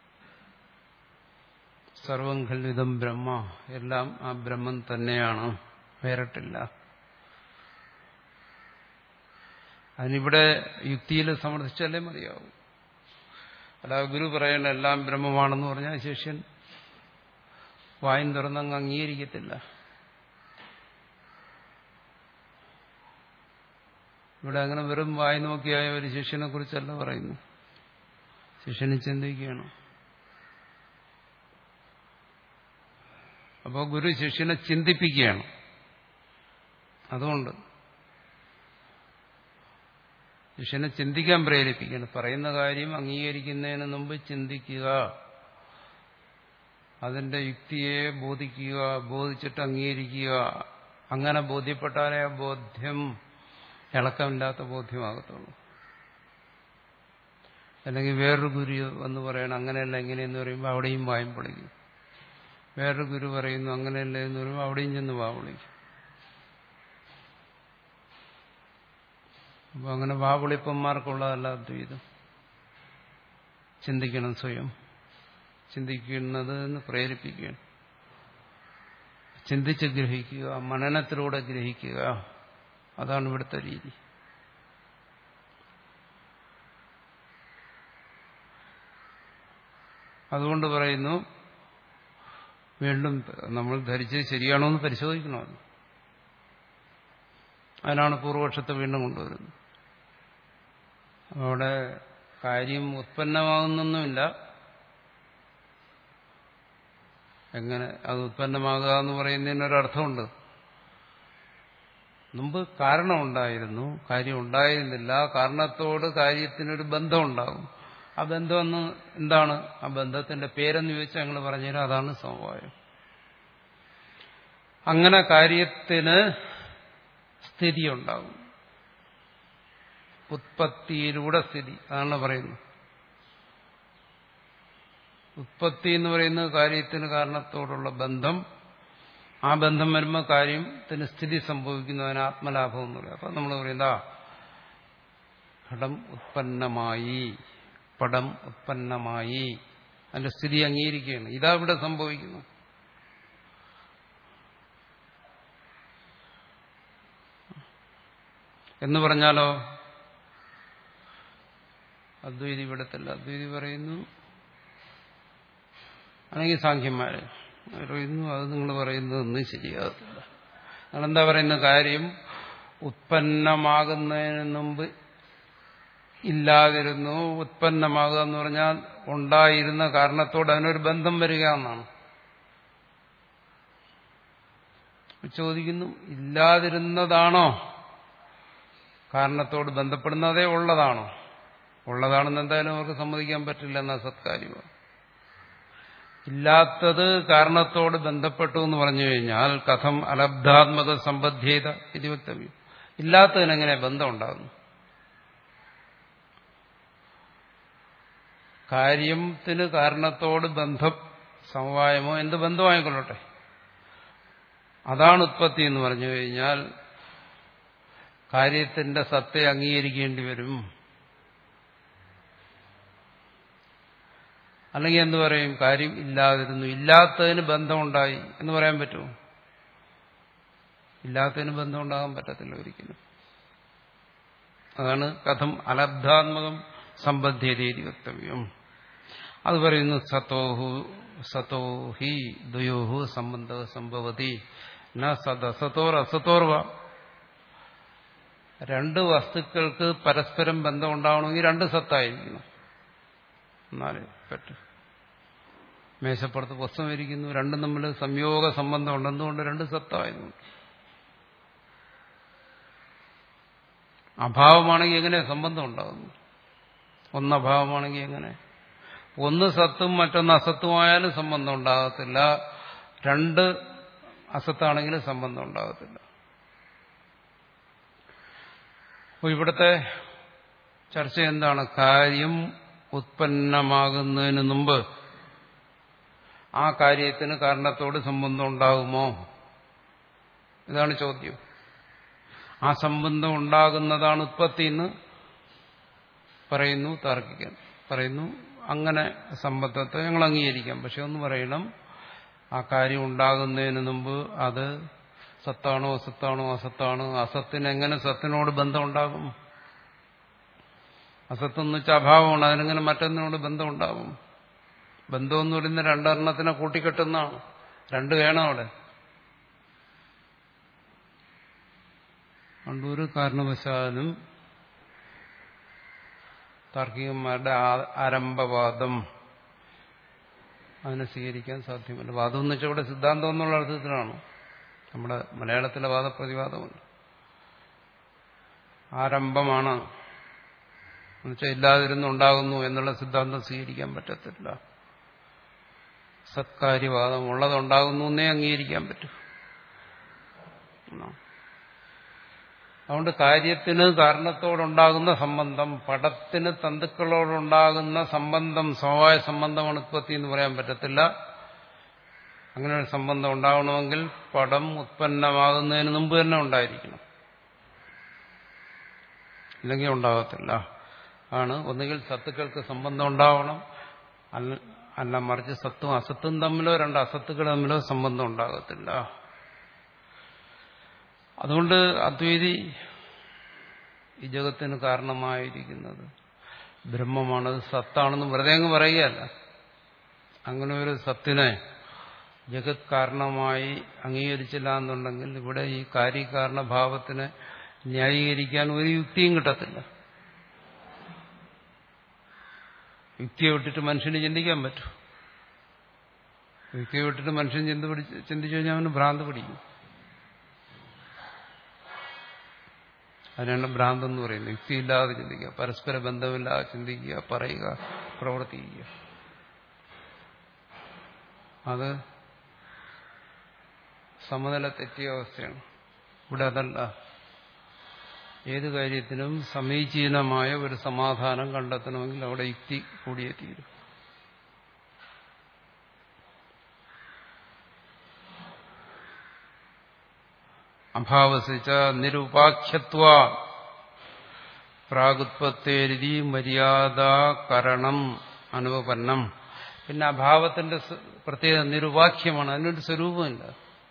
സർവം ഖൽവിദം ബ്രഹ്മ, എല്ലാം ആ ബ്രഹ്മം തന്നെയാണ്, വേറിട്ടില്ല. അതിനിവിടെ യുക്തിയിൽ സമർത്ഥിച്ചാലേ മതിയാവും. അല്ലാതെ ഗുരു പറയേണ്ട എല്ലാം ബ്രഹ്മമാണെന്ന് പറഞ്ഞാൽ ശിഷ്യൻ വായും തുറന്നങ്ങ് അംഗീകരിക്കത്തില്ല. ഇവിടെ അങ്ങനെ വെറും വായി നോക്കിയായ ഒരു ശിഷ്യനെ കുറിച്ചല്ല പറയുന്നു. ശിഷ്യനെ ചിന്തിക്കുകയാണ്. അപ്പോൾ ഗുരു ശിഷ്യനെ ചിന്തിപ്പിക്കുകയാണ്. അതുകൊണ്ട് ശിഷ്യനെ ചിന്തിക്കാൻ പ്രേരിപ്പിക്കുകയാണ്. പറയുന്ന കാര്യം അംഗീകരിക്കുന്നതിന് മുമ്പ് ചിന്തിക്കുക, അതിന്റെ യുക്തിയെ ബോധിക്കുക, ബോധിച്ചിട്ട് അംഗീകരിക്കുക. അങ്ങനെ ബോധ്യപ്പെട്ടാലേ ആ ബോധ്യം ഇളക്കമില്ലാത്ത ബോധ്യമാകത്തുള്ളൂ. അല്ലെങ്കിൽ വേറൊരു ഗുരു എന്ന് പറയണം അങ്ങനെയല്ല എങ്ങനെയെന്ന് പറയുമ്പോൾ അവിടെയും വായും പൊളിക്കും. വേറൊരു ഗുരു പറയുന്നു അങ്ങനെയല്ല എന്ന് പറയുമ്പോൾ അവിടെയും ചെന്ന് വാ പൊളിക്കും. അപ്പൊ അങ്ങനെ വാപൊളിപ്പന്മാർക്കുള്ളതല്ല അദ്വൈതം. ചിന്തിക്കണം, സ്വയം ചിന്തിക്കുന്നത് എന്ന് പ്രേരിപ്പിക്കുകയാണ്. ചിന്തിച്ച് ഗ്രഹിക്കുക, മനനത്തിലൂടെ ഗ്രഹിക്കുക, അതാണ് ഇവിടുത്തെ രീതി. അതുകൊണ്ട് പറയുന്നു, വീണ്ടും നമ്മൾ ധരിച്ചത് ശരിയാണോ എന്ന് പരിശോധിക്കണമല്ലോ. അതിനാണ് പൂർവപക്ഷത്തെ വീണ്ടും കൊണ്ടുവരുന്നത്. അവിടെ കാര്യം ഉത്പന്നമാകുന്നൊന്നുമില്ല. എങ്ങനെ അത് ഉത്പന്നമാകുക എന്ന് പറയുന്നതിനൊരർത്ഥമുണ്ട്. മുമ്പ് കാരണമുണ്ടായിരുന്നു, കാര്യം ഉണ്ടായിരുന്നില്ല. കാരണത്തോട് കാര്യത്തിനൊരു ബന്ധമുണ്ടാകും. ആ ബന്ധം എന്ന് എന്താണ്? ആ ബന്ധത്തിന്റെ പേരെന്ന് ചോദിച്ചാൽ ഞങ്ങൾ പറഞ്ഞുതരാം, അതാണ് സമവായം. അങ്ങനെ കാര്യത്തിന് സ്ഥിതി ഉണ്ടാകും. ഉത്പത്തിയിലൂടെ സ്ഥിതി, അതാണ് പറയുന്നത്. ഉത്പത്തി എന്ന് പറയുന്നത് കാര്യത്തിന് കാരണത്തോടുള്ള ബന്ധം. ആ ബന്ധം വരുമ്പോൾ കാര്യത്തിന് സ്ഥിതി സംഭവിക്കുന്നു. അതിന് ആത്മലാഭം എന്ന് പറയും. അപ്പൊ നമ്മൾ പറയുന്നതാ ഘടം ഉത്പന്നമായി, പടം ഉത്പന്നമായി, അതിന്റെ സ്ഥിതി അംഗീകരിക്കുകയാണ്. ഇതാ ഇവിടെ സംഭവിക്കുന്നു. എന്ന് പറഞ്ഞാലോ അദ്വൈതി ഇവിടത്തല്ല. അദ്വൈതി പറയുന്നു, അല്ലെങ്കിൽ സാഖ്യന്മാരെ പറയുന്നു, അത് നിങ്ങൾ പറയുന്നതൊന്നും ശരിയാകത്തില്ല. നിങ്ങളെന്താ പറയുന്ന? കാര്യം ഉത്പന്നമാകുന്നതിന് മുമ്പ് ഇല്ലാതിരുന്നു. ഉത്പന്നമാകുക എന്ന് പറഞ്ഞാൽ ഉണ്ടായിരുന്ന കാരണത്തോട് അതിനൊരു ബന്ധം വരിക എന്നാണ്. ചോദിക്കുന്നു, ഇല്ലാതിരുന്നതാണോ കാരണത്തോട് ബന്ധപ്പെടുന്നതേ ഉള്ളതാണോ? ഉള്ളതാണെന്ന് എന്തായാലും അവർക്ക് സമ്മതിക്കാൻ പറ്റില്ല എന്ന സത്കാര്യമാണ്. ഇല്ലാത്തത് കാരണത്തോട് ബന്ധപ്പെട്ടു എന്ന് പറഞ്ഞു കഴിഞ്ഞാൽ കഥം അലബ്ധാത്മക സമ്പദ്ധ്യേത ഇത് വക്തവ്യം. ഇല്ലാത്തതിനെങ്ങനെ ബന്ധം ഉണ്ടാകുന്നു? കാര്യത്തിന് കാരണത്തോട് ബന്ധം, സമവായമോ എന്ത് ബന്ധമായിക്കൊള്ളട്ടെ, അതാണ് ഉത്പത്തി എന്ന് പറഞ്ഞു കഴിഞ്ഞാൽ കാര്യത്തിന്റെ സത്തയെ അംഗീകരിക്കേണ്ടി വരും. അല്ലെങ്കിൽ എന്തു പറയും? കാര്യം ഇല്ലാതിരുന്നു, ഇല്ലാത്തതിന് ബന്ധമുണ്ടായി എന്ന് പറയാൻ പറ്റുമോ? ഇല്ലാത്തതിന് ബന്ധം ഉണ്ടാകാൻ പറ്റത്തില്ല ഒരിക്കലും. അതാണ് കഥം അലബ്ധാത്മകം സമ്പദ്ധ്യേതി വക്തവ്യം. അത് പറയുന്നു, സതോഹു സതോഹി ദ്വയോഹു സംബന്ധ സംഭവതി ന സദസതോർ അസതോർവ. രണ്ട് വസ്തുക്കൾക്ക് പരസ്പരം ബന്ധം ഉണ്ടാവണമെങ്കിൽ രണ്ട് സത്തായിരിക്കണം, എന്നാലേ പറ്റും. മേശപ്പുറത്ത് പുസ്തകം ഇരിക്കുന്നു, രണ്ടും തമ്മിൽ സംയോഗ സംബന്ധം ഉണ്ടെന്നുകൊണ്ട് രണ്ട് സത്തായതുകൊണ്ട്. അഭാവമാണെങ്കിൽ എങ്ങനെ സംബന്ധം ഉണ്ടാകുന്നു? ഒന്നഭാവമാണെങ്കിൽ എങ്ങനെ? ഒന്ന് സത്തും മറ്റൊന്ന് അസത്തുമായാലും സംബന്ധം ഉണ്ടാകത്തില്ല. രണ്ട് അസത്താണെങ്കിലും സംബന്ധം ഉണ്ടാകത്തില്ല. അപ്പോൾ ഇവിടുത്തെ ചർച്ച എന്താണ്? കാര്യം ഉത്പന്നമാകുന്നതിന് മുമ്പ് ആ കാര്യത്തിന് കാരണത്തോട് സംബന്ധം ഉണ്ടാകുമോ? ഇതാണ് ചോദ്യം. ആ സംബന്ധം ഉണ്ടാകുന്നതാണ് ഉത്പത്തി എന്ന് പറയുന്നു താർക്കികൻ. പറയുന്നു അങ്ങനെ സംബന്ധത്തെ ഞങ്ങൾ അംഗീകരിക്കാം. പക്ഷെ ഒന്ന് പറയണം, ആ കാര്യം ഉണ്ടാകുന്നതിന് മുമ്പ് അത് സത്താണോ അസത്താണോ അസത്താണോ? അസത്തിന് എങ്ങനെ സത്തിനോട് ബന്ധം ഉണ്ടാകും? അസത്തെന്ന് വെച്ചാൽ അഭാവമാണ്. അതിനെങ്ങനെ മറ്റൊന്നിനോട് ബന്ധം ഉണ്ടാകും? ബന്ധമെന്ന് പറയുന്ന രണ്ടെണ്ണത്തിനെ കൂട്ടിക്കെട്ടുന്നതാണ്. രണ്ട് വേണം അവിടെ. അതുകൊണ്ട് ഒരു കാരണവശാലും താർക്കികന്മാരുടെ ആരംഭവാദം അതിനെ സ്വീകരിക്കാൻ സാധ്യമല്ല. വാദം എന്ന് വെച്ചാൽ ഇവിടെ സിദ്ധാന്തം എന്നുള്ള അർത്ഥത്തിലാണ്. നമ്മുടെ മലയാളത്തിലെ വാദപ്രതിവാദമുണ്ട്. ആരംഭമാണ് എന്നുവെച്ചാൽ ഇല്ലാതിരുന്നുണ്ടാകുന്നു എന്നുള്ള സിദ്ധാന്തം സ്വീകരിക്കാൻ പറ്റത്തില്ല. സത്കാര്യവാദം ഉള്ളതുണ്ടാകുന്നു എന്നേ അംഗീകരിക്കാൻ പറ്റൂ. അതുകൊണ്ട് കാര്യത്തിന് കാരണത്തോടുണ്ടാകുന്ന സംബന്ധം, പടത്തിന് തന്തുക്കളോടുണ്ടാകുന്ന സംബന്ധം സമവായ സംബന്ധമാണ് ഉത്പത്തി എന്ന് പറയാൻ പറ്റത്തില്ല. അങ്ങനെ ഒരു സംബന്ധം ഉണ്ടാകണമെങ്കിൽ പടം ഉത്പന്നമാകുന്നതിന് മുമ്പ് തന്നെ ഉണ്ടായിരിക്കണം, ഇല്ലെങ്കിൽ ഉണ്ടാകത്തില്ല. ആണ് ഒന്നുകിൽ സത്തുക്കൾക്ക് സംബന്ധം ഉണ്ടാവണം, അല്ല മറിച്ച് സത്തും അസത്തും തമ്മിലോ രണ്ട് അസത്തുക്കൾ തമ്മിലോ സംബന്ധം ഉണ്ടാകത്തില്ല. അതുകൊണ്ട് അദ്വൈതി ഈ ജഗത്തിന് കാരണമായിരിക്കുന്നത് ബ്രഹ്മമാണത്, സത്താണെന്ന് വെറുതെ അങ്ങ് പറയുകയല്ല. അങ്ങനെ ഒരു സത്തിനെ ജഗത് കാരണമായി അംഗീകരിച്ചില്ല എന്നുണ്ടെങ്കിൽ ഇവിടെ ഈ കാര്യകാരണഭാവത്തിനെ ന്യായീകരിക്കാൻ ഒരു യുക്തിയും കിട്ടത്തില്ല. യുക്തിയെ വിട്ടിട്ട് മനുഷ്യന് ചിന്തിക്കാൻ പറ്റും. യുക്തിയെ വിട്ടിട്ട് മനുഷ്യൻ ചിന്ത പിടിച്ച് ചിന്തിച്ചു കഴിഞ്ഞാൽ അവന് ഭ്രാന്ത് പിടിക്കും. അതിനാണ് ഭ്രാന്ത് എന്ന് പറയുന്നത്. യുക്തിയില്ലാതെ ചിന്തിക്കുക, പരസ്പര ബന്ധമില്ലാതെ ചിന്തിക്കുക, പറയുക, പ്രവർത്തിക്കുക. അത് സമനില തെറ്റിയ അവസ്ഥയാണ്. ഇവിടെ അതല്ല. ഏത് കാര്യത്തിനും സമീചീനമായ ഒരു സമാധാനം കണ്ടെത്തണമെങ്കിൽ അവിടെ യുക്തി കൂടിയേ തീരും. അഭാവസിച്ച നിരുപാഖ്യത്വ പ്രാഗുത്പത്തേരി മര്യാദാകരണം അനുപന്നം. പിന്നെ അഭാവത്തിന്റെ പ്രത്യേകത നിരുപാഖ്യമാണ്. അതിനൊരു സ്വരൂപമില്ല.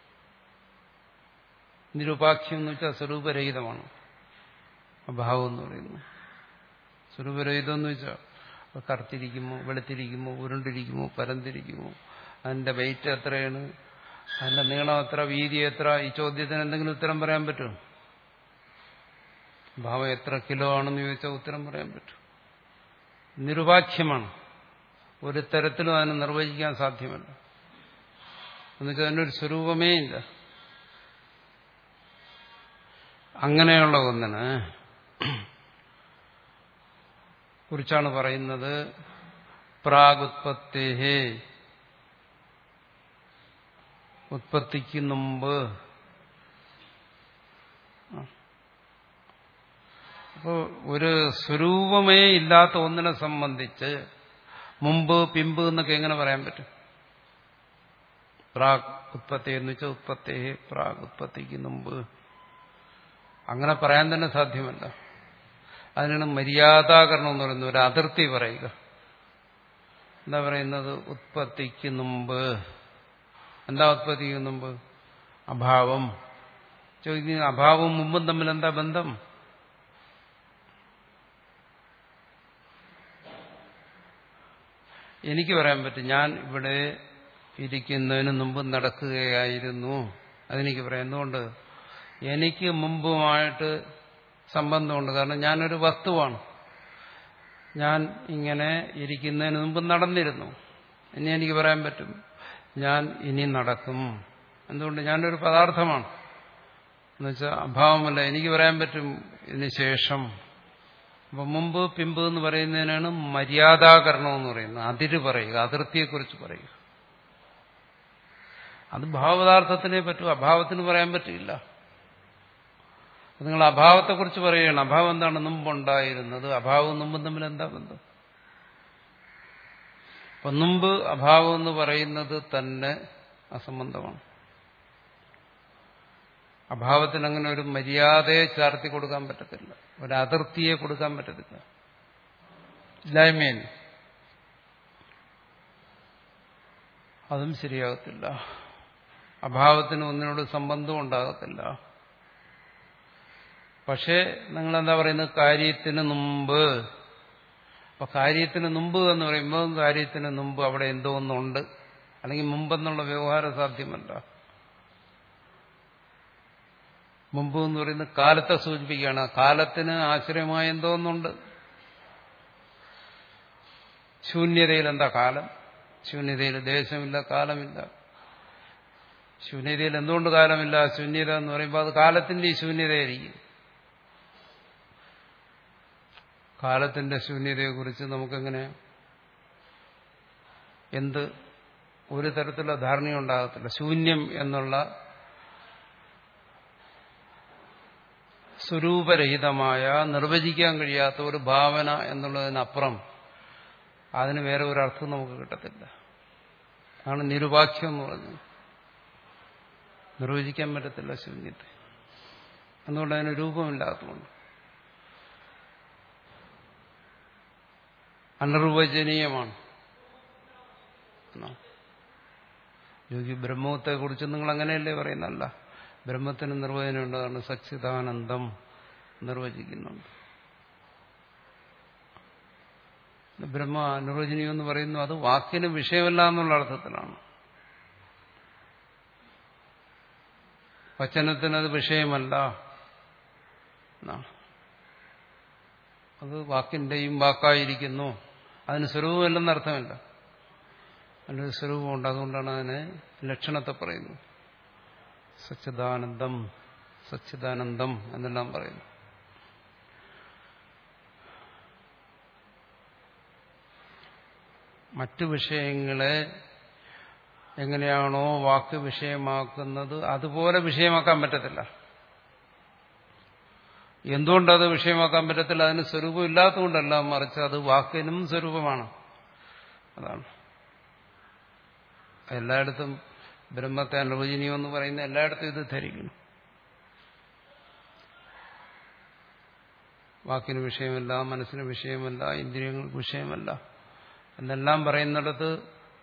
നിരുപാഖ്യം എന്ന് വെച്ചാൽ സ്വരൂപരഹിതമാണ് അഭാവം എന്ന് പറയുന്നത്. സ്വരൂപരഹിതം എന്ന് വെച്ചാൽ കറുത്തിരിക്കുമോ, വെളുത്തിരിക്കുമോ, ഉരുണ്ടിരിക്കുമോ, പരന്തിരിക്കുമോ, അതിന്റെ വെയിറ്റ് എത്രയാണ്, അതിന്റെ നീളം എത്ര, വീതി എത്ര, ഈ ചോദ്യത്തിന് എന്തെങ്കിലും ഉത്തരം പറയാൻ പറ്റും? ഭാവം എത്ര കിലോ ആണെന്ന് ചോദിച്ചാൽ ഉത്തരം പറയാൻ പറ്റും. നിരുപാഖ്യമാണ്. ഒരു തരത്തിലും അതിനെ നിർവചിക്കാൻ സാധ്യമല്ല. എന്നുവെച്ചാൽ അതിനൊരു സ്വരൂപമേ ഇല്ല. അങ്ങനെയുള്ള ഒന്നിന് കുറിച്ചാണ് പറയുന്നത് പ്രാഗുത്പത്തേഹേ, ഉത്പത്തിക്ക് മുമ്പ്. അപ്പോൾ ഒരു സ്വരൂപമേ ഇല്ലാത്ത ഒന്നിനെ സംബന്ധിച്ച് മുമ്പ് പിമ്പ് എന്നൊക്കെ എങ്ങനെ പറയാൻ പറ്റും? പ്രാഗ് ഉത്പത്തി എന്ന് വെച്ചാൽ ഉത്പത്തേഹേ പ്രാഗ്, ഉത്പത്തിക്ക് മുമ്പ്. അങ്ങനെ പറയാൻ തന്നെ സാധ്യമല്ല. അതിനാണ് മര്യാദാകരണം എന്ന് പറയുന്നത്. ഒരു അതിർത്തി പറയുക. എന്താ പറയുന്നത്? ഉത്പത്തിക്ക് മുമ്പ്. എന്താ ഉത്പത്തിക്ക് മുമ്പ്? അഭാവം. ചോദിക്കുന്ന അഭാവവും മുമ്പും തമ്മിൽ എന്താ ബന്ധം? എനിക്ക് പറയാൻ പറ്റും, ഞാൻ ഇവിടെ ഇരിക്കുന്നതിന് മുമ്പ് നടക്കുകയായിരുന്നു. അതെനിക്ക് പറയാം. എന്തുകൊണ്ട്? എനിക്ക് മുമ്പുമായിട്ട് സംബന്ധമുണ്ട്. കാരണം ഞാനൊരു വസ്തുവാണ്. ഞാൻ ഇങ്ങനെ ഇരിക്കുന്നതിന് മുമ്പ് നടന്നിരുന്നു. ഇനി എനിക്ക് പറയാൻ പറ്റും ഞാൻ ഇനി നടക്കും. എന്തുകൊണ്ട്? ഞാനൊരു പദാർത്ഥമാണ്. എന്നുവെച്ചാൽ അഭാവമല്ല. എനിക്ക് പറയാൻ പറ്റും ഇതിന് ശേഷം അപ്പൊ മുമ്പ് പിമ്പ് എന്ന് പറയുന്നതിനാണ് മര്യാദാകരണം എന്ന് പറയുന്നത്. അതിര് പറയുക, അതിർത്തിയെക്കുറിച്ച് പറയുക. അത് ഭാവപദാർത്ഥത്തിനെ പറ്റൂ, അഭാവത്തിന് പറയാൻ പറ്റില്ല. നിങ്ങൾ അഭാവത്തെക്കുറിച്ച് പറയുകയാണ്. അഭാവം എന്താണ്? മുമ്പുണ്ടായിരുന്നത്. അഭാവവും മുമ്പും തമ്മിൽ എന്താ ബന്ധം? അപ്പൊ മുമ്പ് അഭാവം എന്ന് പറയുന്നത് തന്നെ അസംബന്ധമാണ്. അഭാവത്തിന് അങ്ങനെ ഒരു മര്യാദയെ ചാർത്തി കൊടുക്കാൻ പറ്റത്തില്ല, ഒരു അതിർത്തിയെ കൊടുക്കാൻ പറ്റത്തില്ല. ഇല്ലായ്മയിൽ അതും ശരിയാകത്തില്ല. അഭാവത്തിന് ഒന്നിനോട് സംബന്ധവും ഉണ്ടാകത്തില്ല. പക്ഷേ നിങ്ങളെന്താ പറയുന്നത്? കാര്യത്തിന് മുമ്പ്. അപ്പൊ കാര്യത്തിന് മുമ്പ് എന്ന് പറയുമ്പോൾ കാര്യത്തിന് മുമ്പ് അവിടെ എന്തോ ഒന്നുണ്ട്, അല്ലെങ്കിൽ മുമ്പെന്നുള്ള വ്യവഹാരം സാധ്യമല്ല. മുമ്പ് എന്ന് പറയുന്നത് കാലത്തെ സൂചിപ്പിക്കുകയാണ്. കാലത്തിന് ആശ്രയമായ എന്തോ ഒന്നുണ്ട്. ശൂന്യതയിൽ എന്താ കാലം? ശൂന്യതയിൽ ദേശമില്ല, കാലമില്ല. ശൂന്യതയിൽ എന്തുകൊണ്ട് കാലമില്ല? ശൂന്യത എന്ന് പറയുമ്പോൾ അത് കാലത്തിന്റെ ഈ ശൂന്യതയായിരിക്കും. കാലത്തിന്റെ ശൂന്യതയെക്കുറിച്ച് നമുക്കെങ്ങനെ എന്ത് ഒരു തരത്തിലുള്ള ധാരണയുണ്ടാകത്തില്ല. ശൂന്യം എന്നുള്ള സ്വരൂപരഹിതമായ നിർവചിക്കാൻ കഴിയാത്ത ഒരു ഭാവന എന്നുള്ളതിനപ്പുറം അതിന് വേറെ ഒരർത്ഥം നമുക്ക് കിട്ടത്തില്ല. അതാണ് നിരുപാഖ്യം എന്ന് പറഞ്ഞത്. നിർവചിക്കാൻ പറ്റത്തില്ല ശൂന്യത്തെ. അതുകൊണ്ട് അതിന് രൂപമില്ലാത്തതുകൊണ്ട് അനിർവചനീയമാണ്. യോഗി ബ്രഹ്മത്തെ കുറിച്ച് നിങ്ങൾ അങ്ങനെയല്ലേ പറയുന്നല്ല. ബ്രഹ്മത്തിന് നിർവചനമുണ്ട്. അതാണ് സച്ചിദാനന്ദം നിർവചിക്കുന്നുണ്ട്. ബ്രഹ്മ നിർവചനീയം എന്ന് പറയുന്നു. അത് വാക്കിന് വിഷയമല്ല എന്നുള്ള അർത്ഥത്തിലാണ്. വചനത്തിനത് വിഷയമല്ല. അത് വാക്കിന്റെയും വാക്കായിരിക്കുന്നു. അതിന് സ്വരൂപമില്ലെന്ന് അർത്ഥമില്ല. അതിനൊരു സ്വരൂപമുണ്ട്. അതുകൊണ്ടാണ് അതിനെ ലക്ഷണത്തെ പറയുന്നത്. സച്ചിദാനന്ദം, സച്ചിദാനന്ദം എന്നെല്ലാം പറയുന്നു. മറ്റു വിഷയങ്ങളെ എങ്ങനെയാണോ വാക്ക് വിഷയമാക്കുന്നത് അതുപോലെ വിഷയമാക്കാൻ പറ്റത്തില്ല. എന്തുകൊണ്ടത് വിഷയമാക്കാൻ പറ്റത്തില്ല? അതിന് സ്വരൂപം ഇല്ലാത്തതുകൊണ്ടല്ല, മറിച്ച് അത് വാക്കിനും സ്വരൂപമാണ്. അതാണ് എല്ലായിടത്തും ബ്രഹ്മത്തെ അനിർവചനീയം എന്ന് പറയുന്ന എല്ലായിടത്തും ഇത് ധരിക്കുന്നു. വാക്കിന് വിഷയമല്ല, മനസ്സിന് വിഷയമല്ല, ഇന്ദ്രിയങ്ങൾക്ക് വിഷയമല്ല എന്നെല്ലാം പറയുന്നിടത്ത്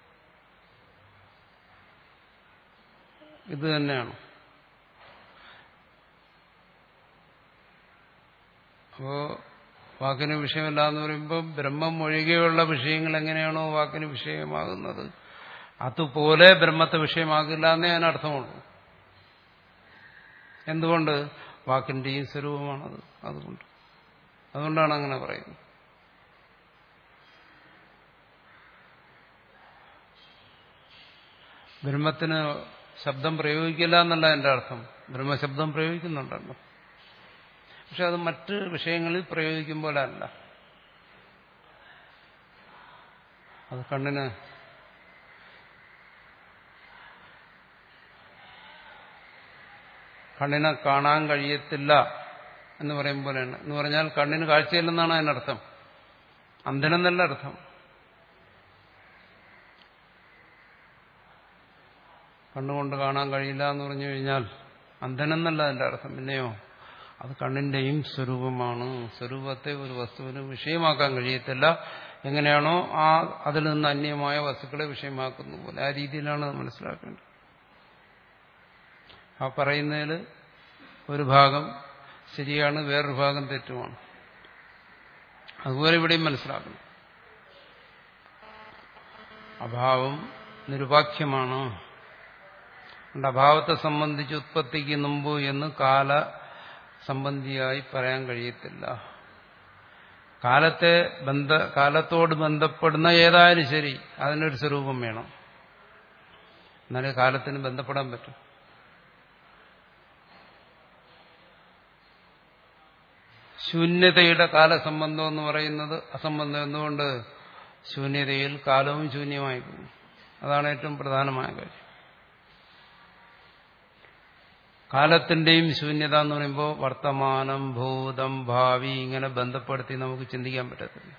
ഇത് തന്നെയാണ്. അപ്പോ വാക്കിന് വിഷയമല്ല എന്ന് പറയുമ്പോൾ ബ്രഹ്മം ഒഴികെയുള്ള വിഷയങ്ങൾ എങ്ങനെയാണോ വാക്കിന് വിഷയമാകുന്നത് അതുപോലെ ബ്രഹ്മത്തെ വിഷയമാകില്ല എന്നേ അതിനർത്ഥമുള്ളൂ. എന്തുകൊണ്ട്? വാക്കിന്റെയും സ്വരൂപമാണത്. അതുകൊണ്ട് അതുകൊണ്ടാണ് അങ്ങനെ പറയുന്നത്. ബ്രഹ്മത്തിന് ശബ്ദം പ്രയോഗിക്കില്ല എന്നല്ല എന്റെ അർത്ഥം. ബ്രഹ്മശബ്ദം പ്രയോഗിക്കുന്നുണ്ടല്ലോ. പക്ഷെ അത് മറ്റ് വിഷയങ്ങളിൽ പ്രയോഗിക്കുമ്പോൾ അല്ല. അത് കണ്ണിന് കണ്ണിനെ കാണാൻ കഴിയത്തില്ല എന്ന് പറയും പോലെയാണ്. എന്ന് പറഞ്ഞാൽ കണ്ണിന് കാഴ്ചയില്ലെന്നാണ് അതിനർത്ഥം. അന്ധനെന്നല്ല അർത്ഥം. കണ്ണുകൊണ്ട് കാണാൻ കഴിയില്ല എന്ന് പറഞ്ഞു കഴിഞ്ഞാൽ അന്ധനെന്നല്ല അതിന്റെ അർത്ഥം. പിന്നെയോ അത് കണ്ണിന്റെയും സ്വരൂപമാണ്. സ്വരൂപത്തെ ഒരു വസ്തുവിന് വിഷയമാക്കാൻ കഴിയത്തില്ല. എങ്ങനെയാണോ ആ അതിൽ നിന്ന് അന്യമായ വസ്തുക്കളെ വിഷയമാക്കുന്ന പോലെ ആ രീതിയിലാണ് അത് മനസ്സിലാക്കേണ്ടത്. ആ പറയുന്നതിൽ ഒരു ഭാഗം ശരിയാണ്, വേറൊരു ഭാഗം തെറ്റുമാണ്. അതുപോലെ ഇവിടെയും മനസ്സിലാക്കണം. അഭാവം നിരുപാഖ്യമാണ്. അഭാവത്തെ സംബന്ധിച്ച് ഉത്പത്തിക്ക് മുമ്പ് എന്ന് കാല സംബന്ധിയായി പറയാൻ കഴിയത്തില്ല. കാലത്തെ ബന്ധ കാലത്തോട് ബന്ധപ്പെടുന്ന ഏതായാലും ശരി അതിനൊരു സ്വരൂപം വേണം. എന്നാലേ കാലത്തിന് ബന്ധപ്പെടാൻ പറ്റും. ശൂന്യതയുടെ കാലസംബന്ധം എന്ന് പറയുന്നത് അസംബന്ധം. എന്തുകൊണ്ട്? ശൂന്യതയിൽ കാലവും ശൂന്യമായി പോകും. അതാണ് ഏറ്റവും പ്രധാനമായ കാര്യം. കാലത്തിന്റെയും ശൂന്യത എന്ന് പറയുമ്പോൾ വർത്തമാനം, ഭൂതം, ഭാവി ഇങ്ങനെ ബന്ധപ്പെടുത്തി നമുക്ക് ചിന്തിക്കാൻ പറ്റത്തില്ല.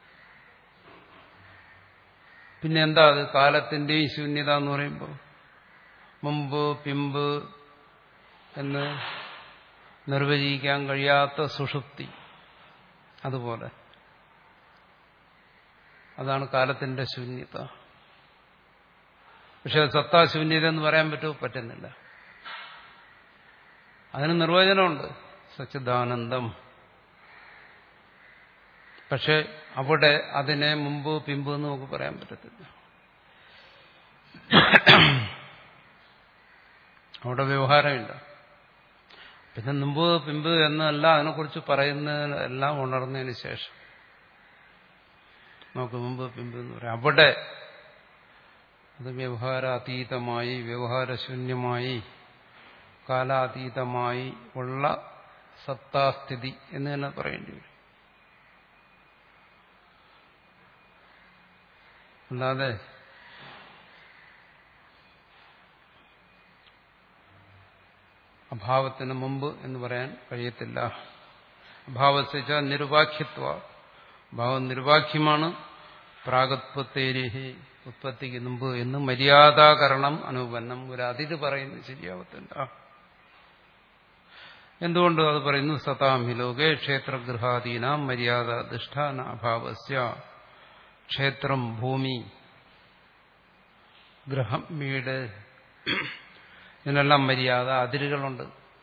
പിന്നെ എന്താ അത്? കാലത്തിന്റെയും ശൂന്യത എന്ന് പറയുമ്പോൾ മുമ്പ് പിമ്പ് എന്ന് നിർവചിക്കാൻ കഴിയാത്ത സുഷുപ്തി, അതുപോലെ അതാണ് കാലത്തിന്റെ ശൂന്യത. പക്ഷെ സത്താശൂന്യത എന്ന് പറയാൻ പറ്റുമോ? പറ്റുന്നില്ല. അതിന് നിർവചനമുണ്ട്, സച്ചിദാനന്ദം. പക്ഷെ അവിടെ അതിനെ മുമ്പ് പിമ്പ് എന്ന് നമുക്ക് പറയാൻ പറ്റത്തില്ല. അവിടെ വ്യവഹാരമില്ല. പിന്നെ മുമ്പ് പിമ്പ് എന്നല്ല, അതിനെക്കുറിച്ച് പറയുന്നതെല്ലാം ഉണർന്നതിന് ശേഷം നമുക്ക് മുമ്പ് പിമ്പ് എന്ന് പറയാം. അവിടെ അത് വ്യവഹാരാതീതമായി, വ്യവഹാരശൂന്യമായി, കാലാതീതമായി ഉള്ള സത്താസ്ഥിതി എന്ന് തന്നെ പറയേണ്ടി വരും. അല്ലാതെ അഭാവത്തിന് മുമ്പ് എന്ന് പറയാൻ കഴിയത്തില്ല. അഭാവസിച്ച നിരുപാഖ്യത്വ, ഭാവം നിരുപാഖ്യമാണ്. പ്രാഗത്വത്തേരിഹി, ഉത്പത്തിക്ക് മുമ്പ് എന്ന് മര്യാദാകരണം അനുപന്നം. ഒരു അതിര് പറയുന്നത് ശരിയാവത്തില്ല. എന്തുകൊണ്ട് അത് പറയുന്നു? സതാം ഹി ലോകേ ക്ഷേത്രഗൃഹാദീനാം മര്യാദ അധിഷ്ഠാന അഭാവസ്യ. ക്ഷേത്രം, ഭൂമി, ഗൃഹം, വീട്, ഇതിനെല്ലാം മര്യാദ, അതിരുകളുണ്ട്.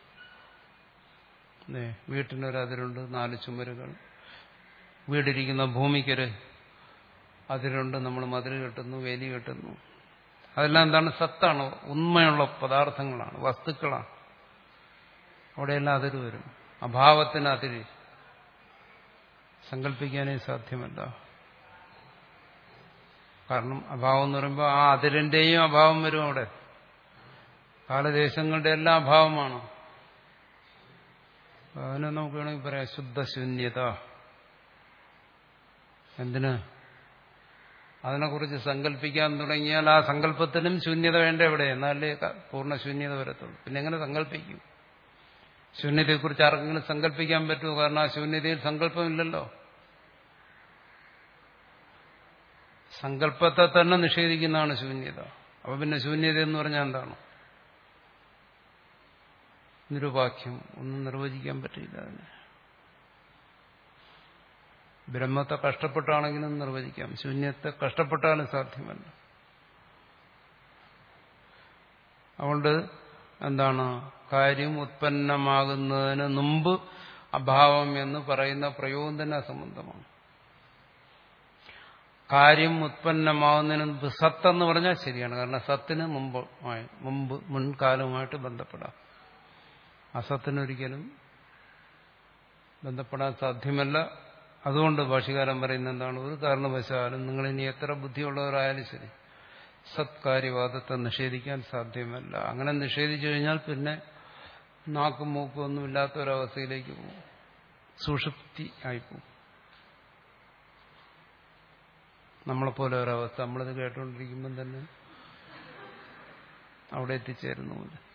വീട്ടിനൊരു അതിരുണ്ട്, നാല് ചുമരുകൾ. വീടിരിക്കുന്ന ഭൂമിക്കൊരു അതിരുണ്ട്, നമ്മൾ മതിൽ കെട്ടുന്നു, വേലി കെട്ടുന്നു. അതെല്ലാം എന്താണ്? സത്താണ്, ഉണ്മയുള്ള പദാർത്ഥങ്ങളാണ്, വസ്തുക്കളാണ്. അവിടെയെല്ലാം അതിര് വരും. അഭാവത്തിന് അതിര് സങ്കല്പിക്കാനേ സാധ്യമല്ല. കാരണം അഭാവം എന്ന് പറയുമ്പോൾ ആ അതിരിന്റെയും അഭാവം വരും. അവിടെ കാലദേശങ്ങളുടെ എല്ലാം അഭാവമാണ്. അതിനെ നമുക്ക് വേണമെങ്കിൽ പറയാം ശുദ്ധശൂന്യത. എന്തിന്? അതിനെക്കുറിച്ച് സങ്കല്പിക്കാൻ തുടങ്ങിയാൽ ആ സങ്കല്പത്തിനും ശൂന്യത വേണ്ട എവിടെ? എന്നാലേ പൂർണ്ണ ശൂന്യത വരത്തുള്ളൂ. പിന്നെ എങ്ങനെ സങ്കല്പിക്കും? ശൂന്യതയെക്കുറിച്ച് ആർക്കെങ്കിലും സങ്കല്പിക്കാൻ പറ്റുമോ? കാരണം ആ ശൂന്യതയിൽ സങ്കല്പമില്ലല്ലോ. സങ്കല്പത്തെ തന്നെ നിഷേധിക്കുന്നതാണ് ശൂന്യത. അപ്പൊ പിന്നെ ശൂന്യത എന്ന് പറഞ്ഞാൽ എന്താണ്? നിരുപാഖ്യം, ഒന്നും നിർവചിക്കാൻ പറ്റില്ല അതിനെ. ബ്രഹ്മത്തെ കഷ്ടപ്പെട്ടാണെങ്കിലും നിർവചിക്കാം, ശൂന്യത്തെ കഷ്ടപ്പെട്ടാലും സാധ്യമല്ല. അതുകൊണ്ട് എന്താണ്? കാര്യം ഉത്പന്നമാകുന്നതിന് മുമ്പ് അഭാവം എന്ന് പറയുന്ന പ്രയോഗം തന്നെ അസംബന്ധമാണ്. കാര്യം ഉത്പന്നമാകുന്നതിന് മുമ്പ് സത്തെന്ന് പറഞ്ഞാൽ ശരിയാണ്. കാരണം സത്തിന് മുമ്പ് മുമ്പ് മുൻകാലവുമായിട്ട് ബന്ധപ്പെടാം. അസത്തിനൊരിക്കലും ബന്ധപ്പെടാൻ സാധ്യമല്ല. അതുകൊണ്ട് ഭാഷ്യകാരൻ പറയുന്നത് എന്താണ്? ഒരു കാരണവശാലും നിങ്ങൾ ഇനി എത്ര ബുദ്ധിയുള്ളവരായാലും ശരി സത്കാര്യവാദത്തെ നിഷേധിക്കാൻ സാധ്യമല്ല. അങ്ങനെ നിഷേധിച്ചു കഴിഞ്ഞാൽ പിന്നെ നാക്കും മൂക്കും ഒന്നും ഇല്ലാത്ത ഒരവസ്ഥയിലേക്ക് പോകും, സുഷുപ്തി ആയിപ്പോവും. നമ്മളെപ്പോലെ ഒരവസ്ഥ, നമ്മളിത് കേട്ടുകൊണ്ടിരിക്കുമ്പം തന്നെ അവിടെ എത്തിച്ചേരുന്നു.